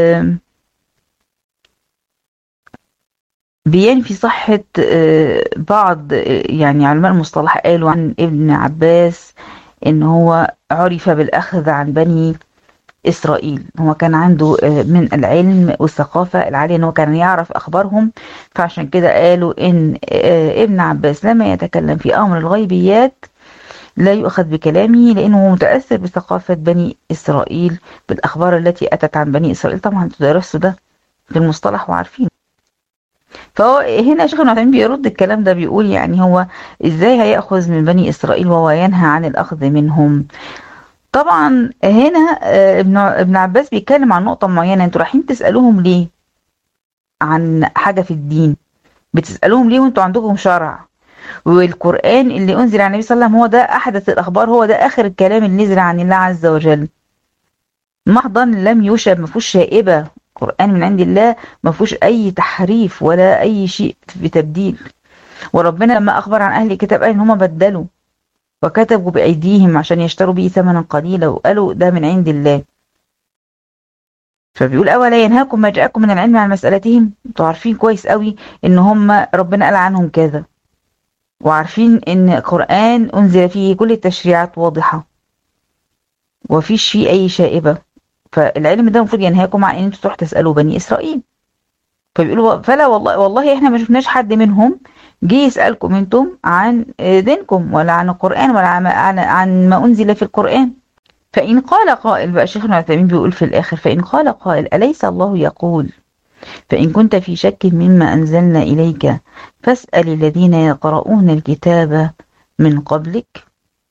بينفي صحة بعض يعني علماء المصطلح قالوا عن ابن عباس ان هو عرف بالأخذ عن بني إسرائيل. هو كان عنده من العلم والثقافة العالية ان هو كان يعرف أخبارهم، فعشان كده قالوا ان ابن عباس لما يتكلم في أمر الغيبيات لا يؤخذ بكلامه، لأنه متأثر بثقافة بني إسرائيل بالأخبار التي أتت عن بني إسرائيل. طبعا تدرسوا ده في المصطلح وعارفين. فهو هنا شيخ ابن عثيمين بيرد الكلام ده، بيقول يعني هو ازاي هيأخذ من بني إسرائيل وهو ينهى عن الأخذ منهم؟ طبعا هنا ابن عباس بيتكلم عن نقطة معينة. انتوا رايحين تسألوهم ليه عن حاجة في الدين؟ بتسألوهم ليه وانتوا عندكم شرع والقرآن اللي أنزل على النبي صلى الله عليه وسلم هو ده أحدث الأخبار، هو ده آخر الكلام اللي نزل عن الله عز وجل محضا لم يشب، ما فيهوش شائبة. قرآن من عند الله ما فيهوش أي تحريف ولا أي شيء بتبديل. وربنا لما أخبر عن أهل الكتاب قال إن هم بدلوا وكتبوا بأيديهم عشان يشتروا به ثمنا قليلا، وقالوا ده من عند الله. فبيقول أولا ينهاكم ما جاءكم من العلم عن مسألتهم. انتوا عارفين كويس قوي إن هم ربنا قال عنهم كذا، وعارفين ان القرآن انزل فيه كل التشريعات واضحة ومفيش فيه اي شائبة، فالعلم ده المفروض ينهاكم عن ان انتوا تروحوا تسألوا بني اسرائيل. فبيقولوا فلا والله احنا ما شفناش حد منهم جه يسألكم انتم عن دينكم ولا عن القرآن ولا عن ما انزل في القرآن. فإن قال قائل، بقى شيخنا عثيمين بيقول في الآخر، فإن قال قائل أليس الله يقول فإن كنت في شك مما أنزلنا إليك فاسأل الذين يقرؤون الكتاب من قبلك.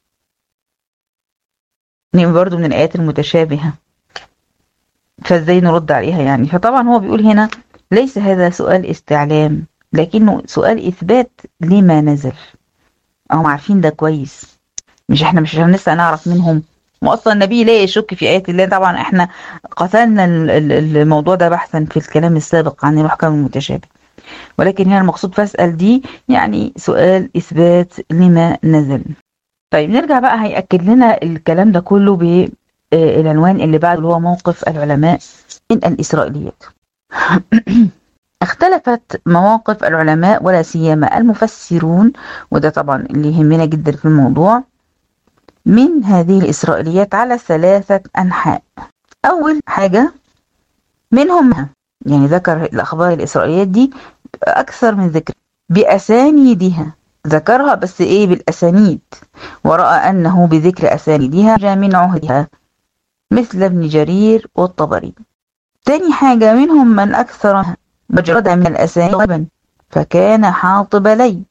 نعم، برضو من الآيات المتشابهة، فازاي نرد عليها يعني؟ فطبعا هو بيقول هنا ليس هذا سؤال استعلام، لكنه سؤال إثبات لما نزل. هم عارفين ده كويس، مش احنا مش لسه نعرف منهم. واصلا النبي لا يشك في آيات الله. طبعا احنا قتلنا الموضوع ده بحثا في الكلام السابق عن المحكم المتشابه، ولكن هنا المقصود فاسأل دي يعني سؤال إثبات لما نزل. طيب نرجع بقى، هيأكد لنا الكلام ده كله بالعنوان اللي بعده اللي هو موقف العلماء من الإسرائيليات. اختلفت مواقف العلماء ولا سيما المفسرون، وده طبعا اللي يهمنا جدا في الموضوع، من هذه الإسرائيليات على 3 أنحاء. أول حاجة منهم يعني ذكر الأخبار الإسرائيليات دي أكثر من ذكر بأسانيدها، ذكرها بس إيه بالأسانيد، ورأى أنه بذكر أسانيدها جاء من عهدها مثل ابن جرير والطبري. تاني حاجة منهم من أكثر مجرد من الأسانيد غالبا فكان حاطب لي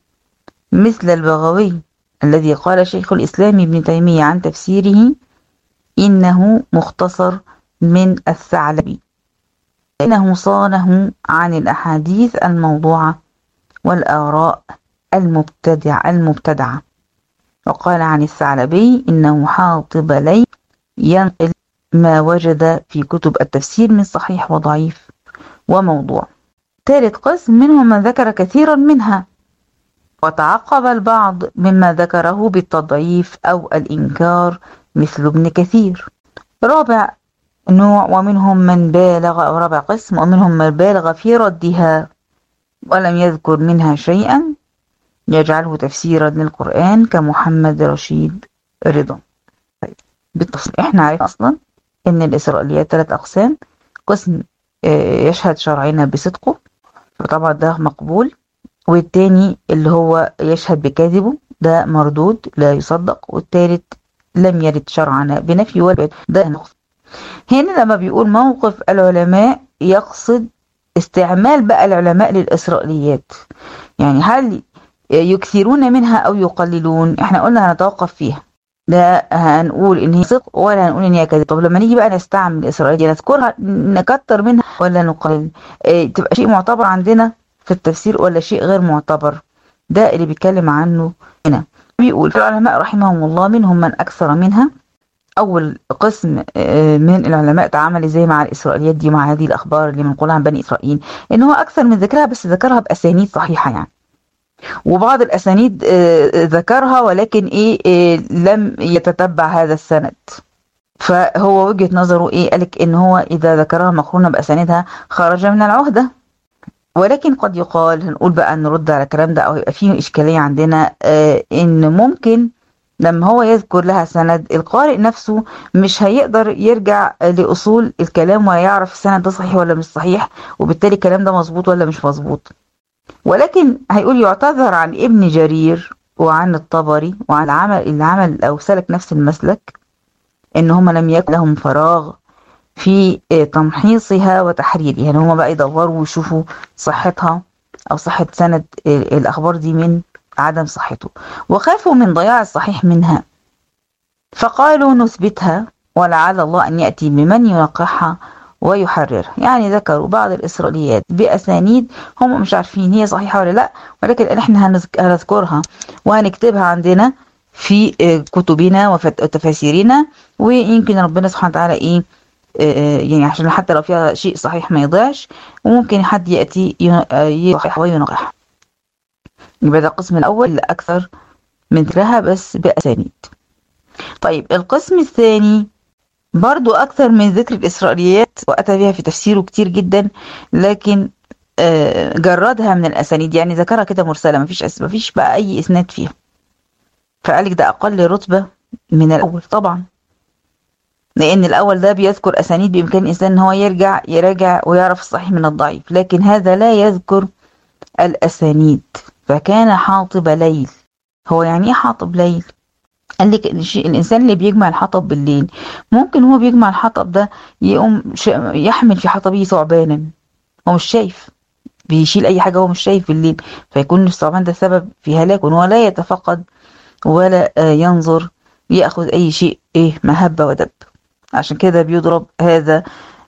مثل البغوي الذي قال شيخ الإسلام ابن تيمية عن تفسيره إنه مختصر من الثعلبي، إنه صانه عن الأحاديث الموضوعة والآراء المبتدعة. وقال عن الثعلبي إنه حاطب لي ينقل ما وجد في كتب التفسير من صحيح وضعيف وموضوع. ثالث قسم منهم من ذكر كثيرا منها وتعقب البعض مما ذكره بالتضعيف أو الإنكار مثل ابن كثير. رابع نوع ومنهم من بالغ، أو رابع قسم ومنهم من بالغ في ردها ولم يذكر منها شيئا يجعله تفسيرا للقرآن كمحمد رشيد رضا. طيب بالتفصيل احنا عارف أصلا إن الإسرائيليات 3 أقسام. قسم يشهد شرعنا بصدقه فطبعا ده مقبول، والتاني اللي هو يشهد بكذبه ده مردود لا يصدق، والتالت لم يرد شرعنا بنفي ولا ده نقص. هنا لما بيقول موقف العلماء يقصد استعمال بقى العلماء للإسرائيليات، يعني هل يكثرون منها أو يقللون؟ احنا قلنا هنتوقف فيها، ده هنقول ان هي صدق ولا هنقول ان هي كذب. طب لما نيجي بقى نستعمل الإسرائيلية نذكرها نكتر منها ولا نقلل؟ تبقى شيء معتبر عندنا في التفسير ولا شيء غير معتبر؟ ده اللي بيتكلم عنه هنا. بيقول في العلماء رحمهم الله منهم من أكثر منها. أول قسم من العلماء تعامل ازاي مع الإسرائيليات دي، مع هذه الأخبار اللي بنقولها عن بني إسرائيل، إن هو أكثر من ذكرها بس ذكرها بأسانيد صحيحة يعني، وبعض الأسانيد ذكرها ولكن لم يتتبع هذا السند. فهو وجهة نظره قالك إن هو إذا ذكرها مقرونة بأسانيدها خرج من العهدة. ولكن قد يقال، هنقول بقى نرد على الكلام ده أو يبقى فيه إشكالية عندنا، إن ممكن لما هو يذكر لها سند القارئ نفسه مش هيقدر يرجع لأصول الكلام ويعرف السند ده صحيح ولا مش صحيح، وبالتالي الكلام ده مظبوط ولا مش مظبوط. ولكن هيقول يعتذر عن ابن جرير وعن الطبري وعن اللي عمل أو سلك نفس المسلك، إن هم لم يكن لهم فراغ في تمحيصها وتحريرها، يعني هم بقى يدوروا ويشوفوا صحتها أو صحة سند الأخبار دي من عدم صحته، وخافوا من ضياع الصحيح منها فقالوا نثبتها ولعل الله أن يأتي بمن ينقحها ويحررها. يعني ذكروا بعض الإسرائيليات بأسانيد هم مش عارفين هي صحيحة ولا لا، ولكن احنا هنذكرها وهنكتبها عندنا في كتبنا وتفاسيرنا، ويمكن ربنا سبحانه وتعالى يعني عشان حتى لو فيها شيء صحيح ما يضيعش، وممكن حد يأتي يصحح وينقح. يبقى ده القسم الأول اللي أكثر من ذكرها بس بأسانيد. طيب القسم الثاني برضو أكثر من ذكر الإسرائيليات وأتى بها في تفسيره كتير جدا، لكن جردها من الأسانيد، يعني ذكرها كده مرسلة، مفيش بقى أي إسناد فيها. فقالك ده أقل رتبة من الأول طبعا، لأن الأول ده بيذكر أسانيد بإمكان الإنسان إن هو يراجع ويعرف الصحيح من الضعيف، لكن هذا لا يذكر الأسانيد. فكان حاطب ليل. هو يعني إيه حاطب ليل؟ قال لك الإنسان اللي بيجمع الحطب بالليل ممكن هو بيجمع الحطب ده يقوم يحمل في حطبه ثعبانا، هو مش شايف، بيشيل أي حاجة هو مش شايف بالليل، فيكون الثعبان ده سبب في هلاك، وهو لا يتفقد ولا ينظر يأخذ أي شيء مهبة ودب. عشان كده بيضرب هذا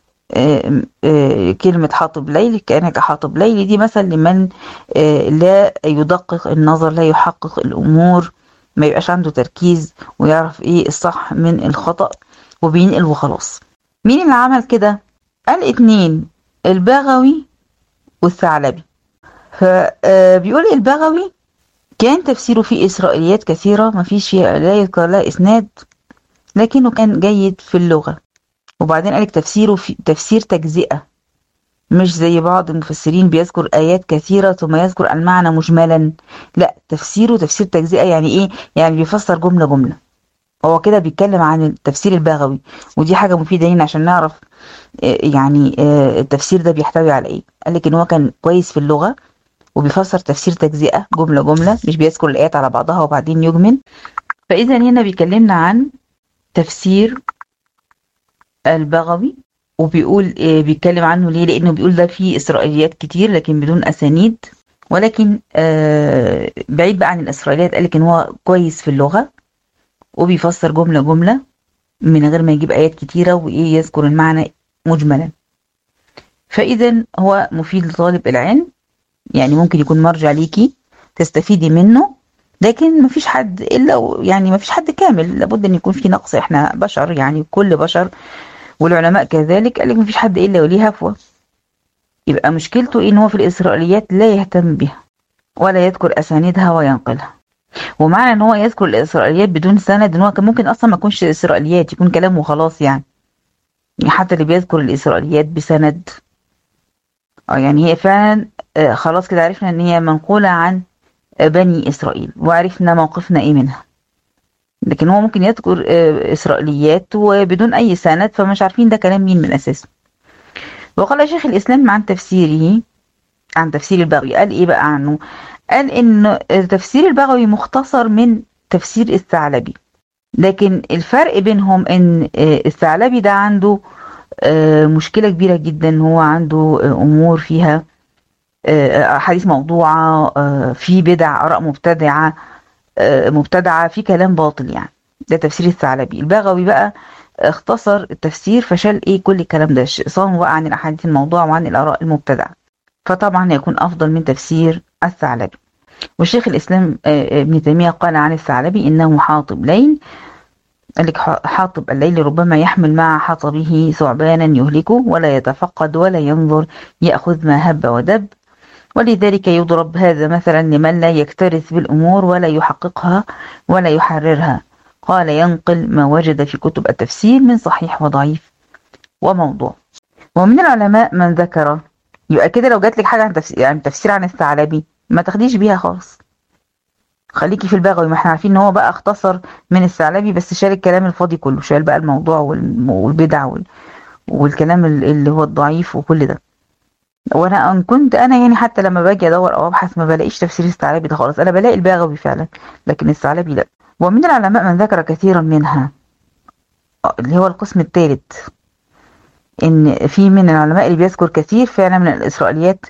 كلمة حاطب ليل، كأنك حاطب ليل دي مثل لمن لا يدقق النظر، لا يحقق الأمور، ما يبقاش عنده تركيز ويعرف ايه الصح من الخطأ وبينقل وخلاص. مين اللي عمل كده؟ قال 2، البغوي والثعلبي. فبيقول البغوي كان تفسيره فيه إسرائيليات كثيرة ما فيش لا يذكر لها إسناد، لكنه كان جيد في اللغة. وبعدين قالك تفسيره في تفسير تجزئة، مش زي بعض المفسرين بيذكر آيات كثيرة ثم يذكر المعنى مجملا، لا تفسيره تفسير تجزئة. يعني ايه؟ يعني بيفسر جملة جملة. هو كده بيتكلم عن التفسير البغوي، ودي حاجة مفيدة لينا عشان نعرف يعني التفسير ده بيحتوي على ايه. قالك ان هو كان كويس في اللغة وبيفسر تفسير تجزئة جملة جملة، مش بيذكر الآيات على بعضها وبعدين يجمل. فإذا هنا بيكلمنا عن تفسير البغوي، وبيقول بيتكلم عنه ليه؟ لأنه بيقول ده فيه إسرائيليات كتير لكن بدون أسانيد، ولكن بعيد بقى عن الإسرائيليات. قالك إن هو كويس في اللغة وبيفسر جملة جملة من غير ما يجيب آيات كتيرة وإيه يذكر المعنى مجملا. فإذا هو مفيد لطالب العلم، يعني ممكن يكون مرجع ليكي تستفيدي منه، لكن مفيش حد إلا يعني مفيش حد كامل، لابد أن يكون في نقص، إحنا بشر يعني كل بشر، والعلماء كذلك. قال لك مفيش حد إلا وليه هفوة. يبقى مشكلته إن هو في الإسرائيليات لا يهتم بها ولا يذكر أسانيدها وينقلها. ومعنى إن هو يذكر الإسرائيليات بدون سند إن هو كان ممكن أصلا ما يكونش إسرائيليات، يكون كلام وخلاص يعني حتى اللي بيذكر الإسرائيليات بسند يعني هي فعلا خلاص كده عرفنا إن هي منقولة عن بني إسرائيل وعرفنا موقفنا إيه منها. لكن هو ممكن يذكر إسرائيليات وبدون أي سند، فمش عارفين ده كلام مين من أساسه. وقال شيخ الإسلام عن تفسيره، عن تفسير البغوي، قال إيه بقى عنه؟ قال إن تفسير البغوي مختصر من تفسير الثعلبي، لكن الفرق بينهم إن الثعلبي ده عنده مشكلة كبيرة جدا، هو عنده أمور فيها أحاديث موضوعة، في بدع، آراء مبتدعة، في كلام باطل يعني. ده تفسير الثعلبي. البغوي بقى اختصر التفسير فشال ايه كل الكلام ده، صام بقى عن الاحاديث الموضوعه وعن الاراء المبتدعه، فطبعا هيكون افضل من تفسير الثعلبي. والشيخ الاسلام ابن تيميه قال عن الثعلبي انه حاطب ليل. قال لك حاطب الليل ربما يحمل مع حطبه ثعبانا يهلكه ولا يتفقد ولا ينظر ياخذ ما هب ودب، ولذلك يضرب هذا مثلا لمن لا يكترث بالامور ولا يحققها ولا يحررها. قال ينقل ما وجد في كتب التفسير من صحيح وضعيف وموضوع. ومن العلماء من ذكر، يبقى كده لو جات لك حاجه عن تفسير، يعني تفسير عن الثعلبي ما تاخديش بيها خالص، خليكي في البغوي. ما احنا عارفين ان هو بقى اختصر من الثعلبي بس شال الكلام الفاضي كله، شال بقى الموضوع والبدع والكلام اللي هو الضعيف وكل ده. وانا ان كنت انا يعني حتى لما باجي ادور او ابحث ما بلاقيش تفسير الثعلبي ده خالص، انا بلاقي البغوي فعلا لكن الثعلبي لا. ومن العلماء من ذكر كثيرا منها، اللي هو القسم الثالث، ان في من العلماء اللي بيذكر كثير فعلا من الاسرائيليات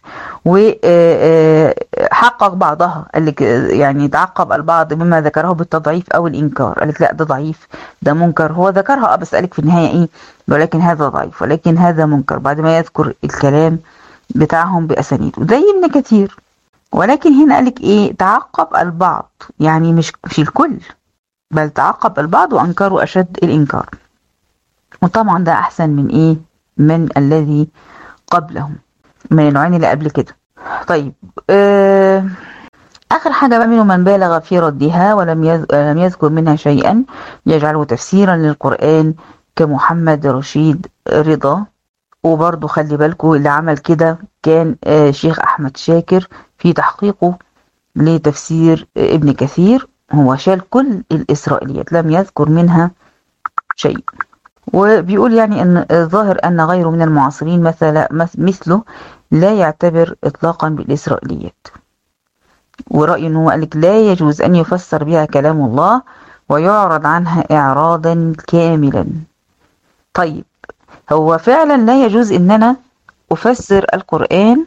وحقق بعضها. قال لك يعني تعقب البعض مما ذكره بالتضعيف او الانكار، قال لك لا ده ضعيف ده منكر، هو ذكرها بس قال لك في النهايه ايه، ولكن هذا ضعيف ولكن هذا منكر، بعد ما يذكر الكلام بتاعهم باسانيده زي ابن كثير. ولكن هنا قال لك ايه، تعقب البعض، يعني مش الكل، بل تعقب البعض وانكروا اشد الانكار، وطبعا ده احسن من ايه، من الذي قبلهم، من النوعين اللي قبل كده. طيب اخر حاجه بقى، منهم من بالغ في ردها ولم يذكر منها شيئا يجعله تفسيرا للقران كمحمد رشيد رضا. وبرضه خلي بالكم اللي عمل كده كان شيخ أحمد شاكر في تحقيقه لتفسير ابن كثير هو شال كل الإسرائيليات، لم يذكر منها شيء. وبيقول يعني أن ظاهر أن غيره من المعاصرين مثله لا يعتبر إطلاقا بالإسرائيليات، ورأيه أنه قال لك لا يجوز أن يفسر بها كلام الله ويعرض عنها إعراضا كاملا. طيب هو فعلا لا يجوز أن أنا أفسر القرآن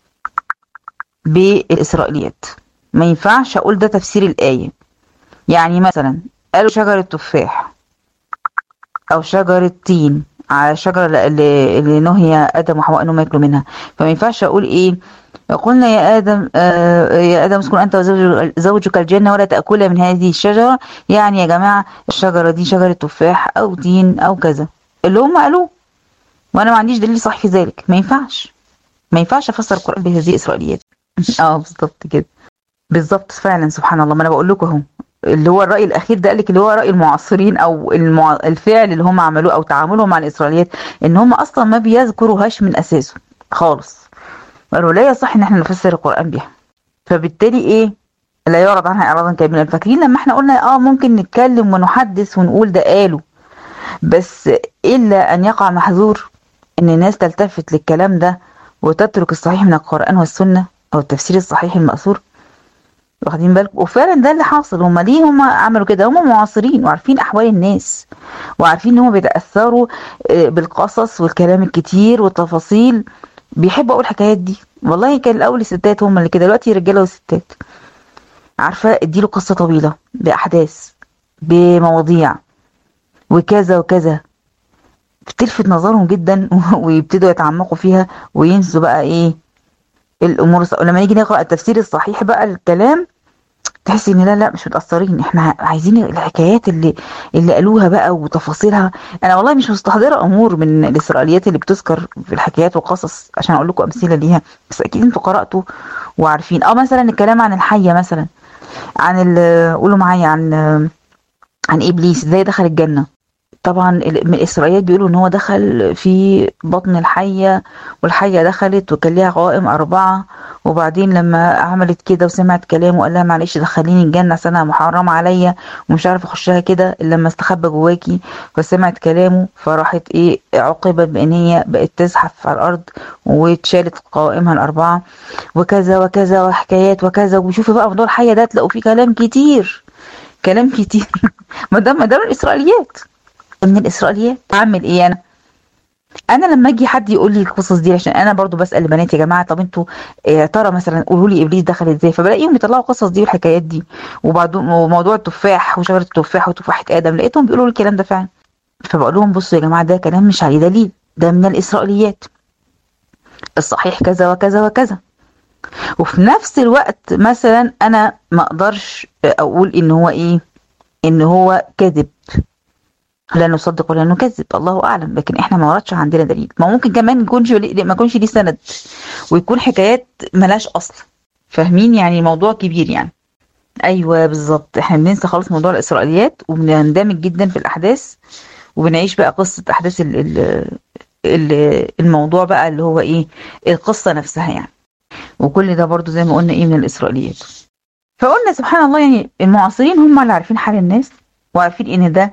بالإسرائيليات، ما ينفعش أقول ده تفسير الآية. يعني مثلا قالوا شجرة تفاح أو شجرة تين على شجرة اللي نهي آدم وحواء أنهم ياكلوا منها، فما ينفعش أقول إيه قلنا يا آدم يا آدم اسكن أنت وزوجك الجنة ولا تأكل من هذه الشجرة، يعني يا جماعة الشجرة دي شجرة تفاح أو تين أو كذا اللي هم قالوه، وأنا ما عنديش دليل صحيح في ذلك. ما ينفعش أفسر القرآن بهذه الإسرائيليات. بالظبط كده، بالظبط فعلا سبحان الله. ما أنا بقول لكم أهو، اللي هو الرأي الأخير ده قالك اللي هو رأي المعاصرين أو الفعل اللي هم عملوه أو تعاملهم مع الإسرائيليات إن هم أصلا ما بيذكروهاش من أساسه خالص، قالوا لا يصح إن احنا نفسر القرآن بها، فبالتالي إيه لا يعرض عنها إعراضا كاملا. فاكرين لما احنا قلنا ممكن نتكلم ونحدث ونقول ده قالوا، بس إلا أن يقع محظور إن الناس تلتفت للكلام ده وتترك الصحيح من القرآن والسنة أو التفسير الصحيح المأثور. واخدين بالكم؟ وفعلا ده اللي حاصل. هم ليه هم عملوا كده؟ هم معاصرين وعارفين احوال الناس وعارفين ان هم بيتاثروا بالقصص والكلام الكتير والتفاصيل. بيحبوا اقول الحكايات دي. والله كان الاول الستات هم اللي كده، دلوقتي رجاله وستات. عارفه اديله قصه طويله باحداث بمواضيع وكذا وكذا، بتلفت نظرهم جدا ويبتدوا يتعمقوا فيها وينسوا بقى ايه الامور. لما نيجي نقرا التفسير الصحيح بقى الكلام تحسي ان لا مش متأثرين، احنا عايزين الحكايات اللي قالوها بقى وتفاصيلها. انا والله مش مستحضرة امور من الاسرائيليات اللي بتذكر في الحكايات والقصص عشان اقول لكم امثلة ليها، بس اكيد انتوا قرأتوا وعارفين. مثلا الكلام عن الحية، مثلا عن قولوا معايا عن ابليس ازاي دخل الجنة. طبعا من الاسرائيليات بيقولوا ان هو دخل في بطن الحية والحية دخلت وكان ليها قوائم 4، وبعدين لما عملت كده وسمعت كلامه قال لها معلش دخليني الجنة عشان انا محرمة عليا ومش عارفه اخشها كده الا لما استخبى جواكي، فسمعت كلامه فراحت عوقبت بان هي بقت تزحف على الارض واتشالت قوائمها ال4 وكذا وكذا وحكايات وكذا. وشوفي بقى موضوع الحية ده تلاقوا فيه كلام كتير ما دام الاسرائيليات من الاسرائيليات. اعمل ايه انا لما اجي حد يقول لي القصص دي، عشان انا برضو بسال البنات يا جماعه طب انتوا ترى مثلا قولوا لي ابليس دخل ازاي، فبلاقيهم يطلعوا القصص دي والحكايات دي وموضوع التفاح وشجره التفاح وتفاحه ادم لقيتهم بيقولوا الكلام ده فعلا. فبقول لهم بصوا يا جماعه ده كلام مش عليه دليل، ده من الاسرائيليات، الصحيح كذا وكذا وكذا. وفي نفس الوقت مثلا انا ما اقدرش اقول ان هو كذب، لا نصدق ولا نكذب، الله اعلم، لكن احنا ما وردش عندنا دليل. ما ممكن كمان ما يكونش ليه سند ويكون حكايات ملاش اصل. فاهمين يعني الموضوع كبير يعني. ايوه بالظبط، احنا بننسى خالص موضوع الاسرائيليات وبنندمج جدا في الاحداث وبنعيش بقى قصه احداث الموضوع بقى اللي هو القصه نفسها يعني. وكل ده برضو زي ما قلنا من الاسرائيليات. فقلنا سبحان الله يعني المعاصرين هم اللي عارفين حال الناس وعارفين ان ده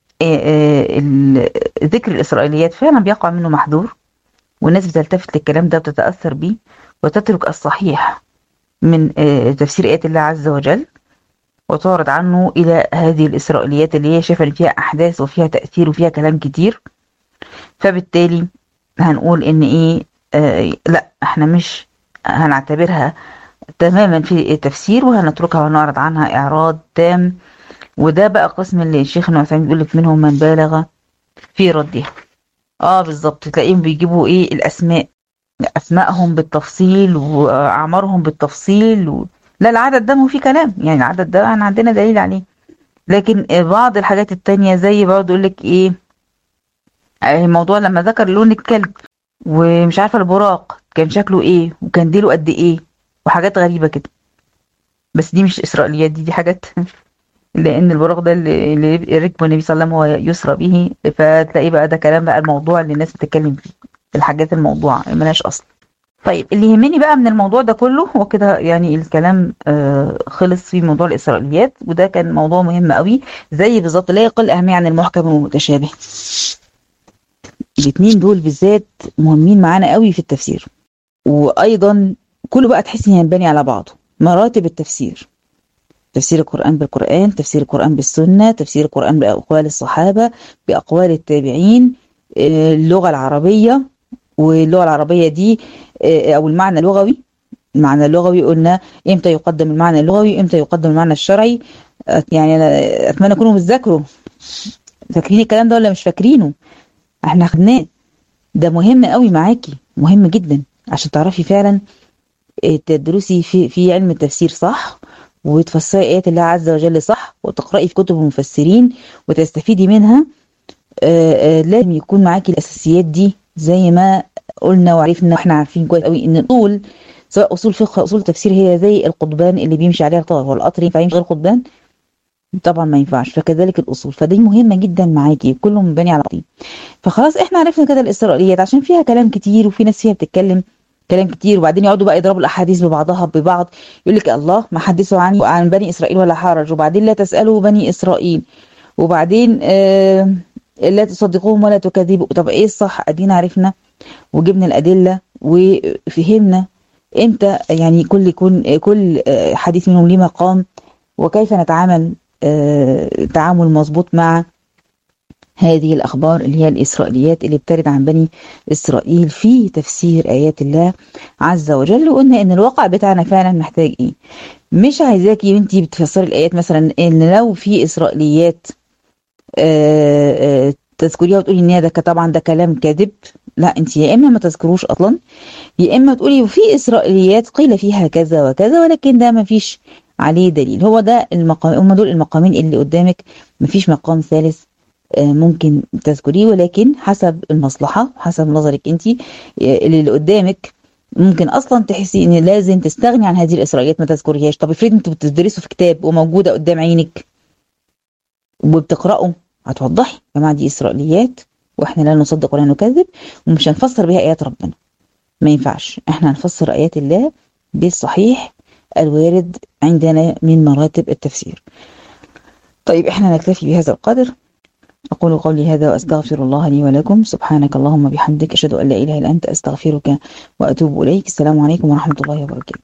ذكر الإسرائيليات فعلا بيقع منه محظور، والناس بتلتفت للكلام ده وتتأثر بيه وتترك الصحيح من تفسير آيات الله عز وجل وتعرض عنه إلى هذه الإسرائيليات اللي هي شايفة إن فيها أحداث وفيها تأثير وفيها كلام كتير. فبالتالي هنقول إن لا احنا مش هنعتبرها تماما في التفسير وهنتركها ونعرض عنها إعراض تام. وده بقى قسم اللي الشيخ ابن عثيمين بيقول لك منهم من بالغ في ردها. بالظبط، تلاقيهم بيجيبوا اسمائهم بالتفصيل واعمارهم بالتفصيل لا العدد ده مو فيه كلام، يعني العدد ده احنا عندنا دليل عليه. لكن بعض الحاجات التانية زي برضه يقول لك الموضوع لما ذكر لون الكلب ومش عارفه البراق كان شكله وكان ديله قد وحاجات غريبه كده. بس دي مش اسرائيليات، دي حاجات لان البراق ده اللي ركبه النبي صلى الله عليه وسلم هو يسرى به، فتلاقي بقى ده كلام بقى الموضوع اللي الناس بتتكلم فيه، الحاجات الموضوع ملهاش اصل. طيب اللي يهمني بقى من الموضوع ده كله هو كده، يعني الكلام خلص في موضوع الإسرائيليات، وده كان موضوع مهم قوي، زي بالظبط لا يقل أهمية عن المحكم والمتشابه. الاتنين دول بالذات مهمين معانا قوي في التفسير. وأيضا كله بقى تحس إن ينبني على بعضه. مراتب التفسير: تفسير القرآن بالقرآن، تفسير القرآن بالسنة، تفسير القرآن بأقوال الصحابة، بأقوال التابعين، اللغة العربية. واللغة العربية دي أو المعنى اللغوي. المعنى اللغوي قلنا امتى يقدم المعنى اللغوي، امتى يقدم المعنى الشرعي. يعني أنا أتمنى تكونوا بتذاكروا، فاكرين الكلام ده ولا مش فاكرينه؟ احنا خدناه، ده مهم قوي معاكي، مهم جدا عشان تعرفي فعلا تدرسي في علم التفسير صح، وتفسري آيات الله عز وجل صح، وتقرأي في كتب المفسرين وتستفيدي منها. لازم يكون معاكي الأساسيات دي زي ما قلنا وعرفنا، واحنا عارفين كويس قوي ان الأصول، سواء أصول فقه أصول تفسير، هي زي القضبان اللي بيمشي عليها القطر. هو القطر ينفع يمشي غير قضبان؟ طبعا ما ينفعش. فكذلك الأصول، فدي مهمة جدا معاكي، كله مبني على بعضه. فخلاص احنا عرفنا كده الإسرائيليات عشان فيها كلام كتير، وفي ناس فيها بتتكلم كلام كتير، وبعدين يقعدوا بقى يضربوا الأحاديث ببعضها ببعض. يقول لك الله ما حدثوا عن بني إسرائيل ولا حرج، وبعدين لا تسألوا بني إسرائيل، وبعدين لا تصدقوهم ولا تكذبوا. طب ايه الصح؟ ادينا عرفنا وجبنا الأدلة وفهمنا امتى يعني كل حديث منهم ليه مقام، وكيف نتعامل تعامل مظبوط مع هذه الأخبار اللي هي الإسرائيليات اللي بترد عن بني إسرائيل في تفسير آيات الله عز وجل. وقلنا إن الواقع بتاعنا فعلا محتاج إيه. مش عايزاكي وانتي بتفسري الآيات مثلا إن لو في إسرائيليات تذكريها وتقولي إن ده طبعا ده كلام كاذب. لا، انت يا إما ما تذكروش أصلا، يا إما تقولي وفي إسرائيليات قيل فيها كذا وكذا ولكن ده ما فيش عليه دليل. هو ده المقام، هم دول المقامين اللي قدامك، ما فيش مقام ثالث ممكن تذكريه، ولكن حسب المصلحة، حسب نظرك انت اللي قدامك. ممكن اصلا تحسي ان لازم تستغني عن هذه الاسرائيليات ما تذكريهاش. طب افرضي انتوا بتدرسوا في كتاب وموجودة قدام عينك وبتقرأوا، هتوضحي يا جماعة دي اسرائيليات واحنا لا نصدق ولا نكذب، ومش هنفسر بها ايات ربنا. ما ينفعش، احنا هنفسر ايات الله بالصحيح الوارد عندنا من مراتب التفسير. طيب احنا نكتفي بهذا القدر. أقول قولي هذا وأستغفر الله لي ولكم. سبحانك اللهم بحمدك، أشهد أن لا إله إلا أنت، أستغفرك وأتوب إليك. السلام عليكم ورحمة الله وبركاته.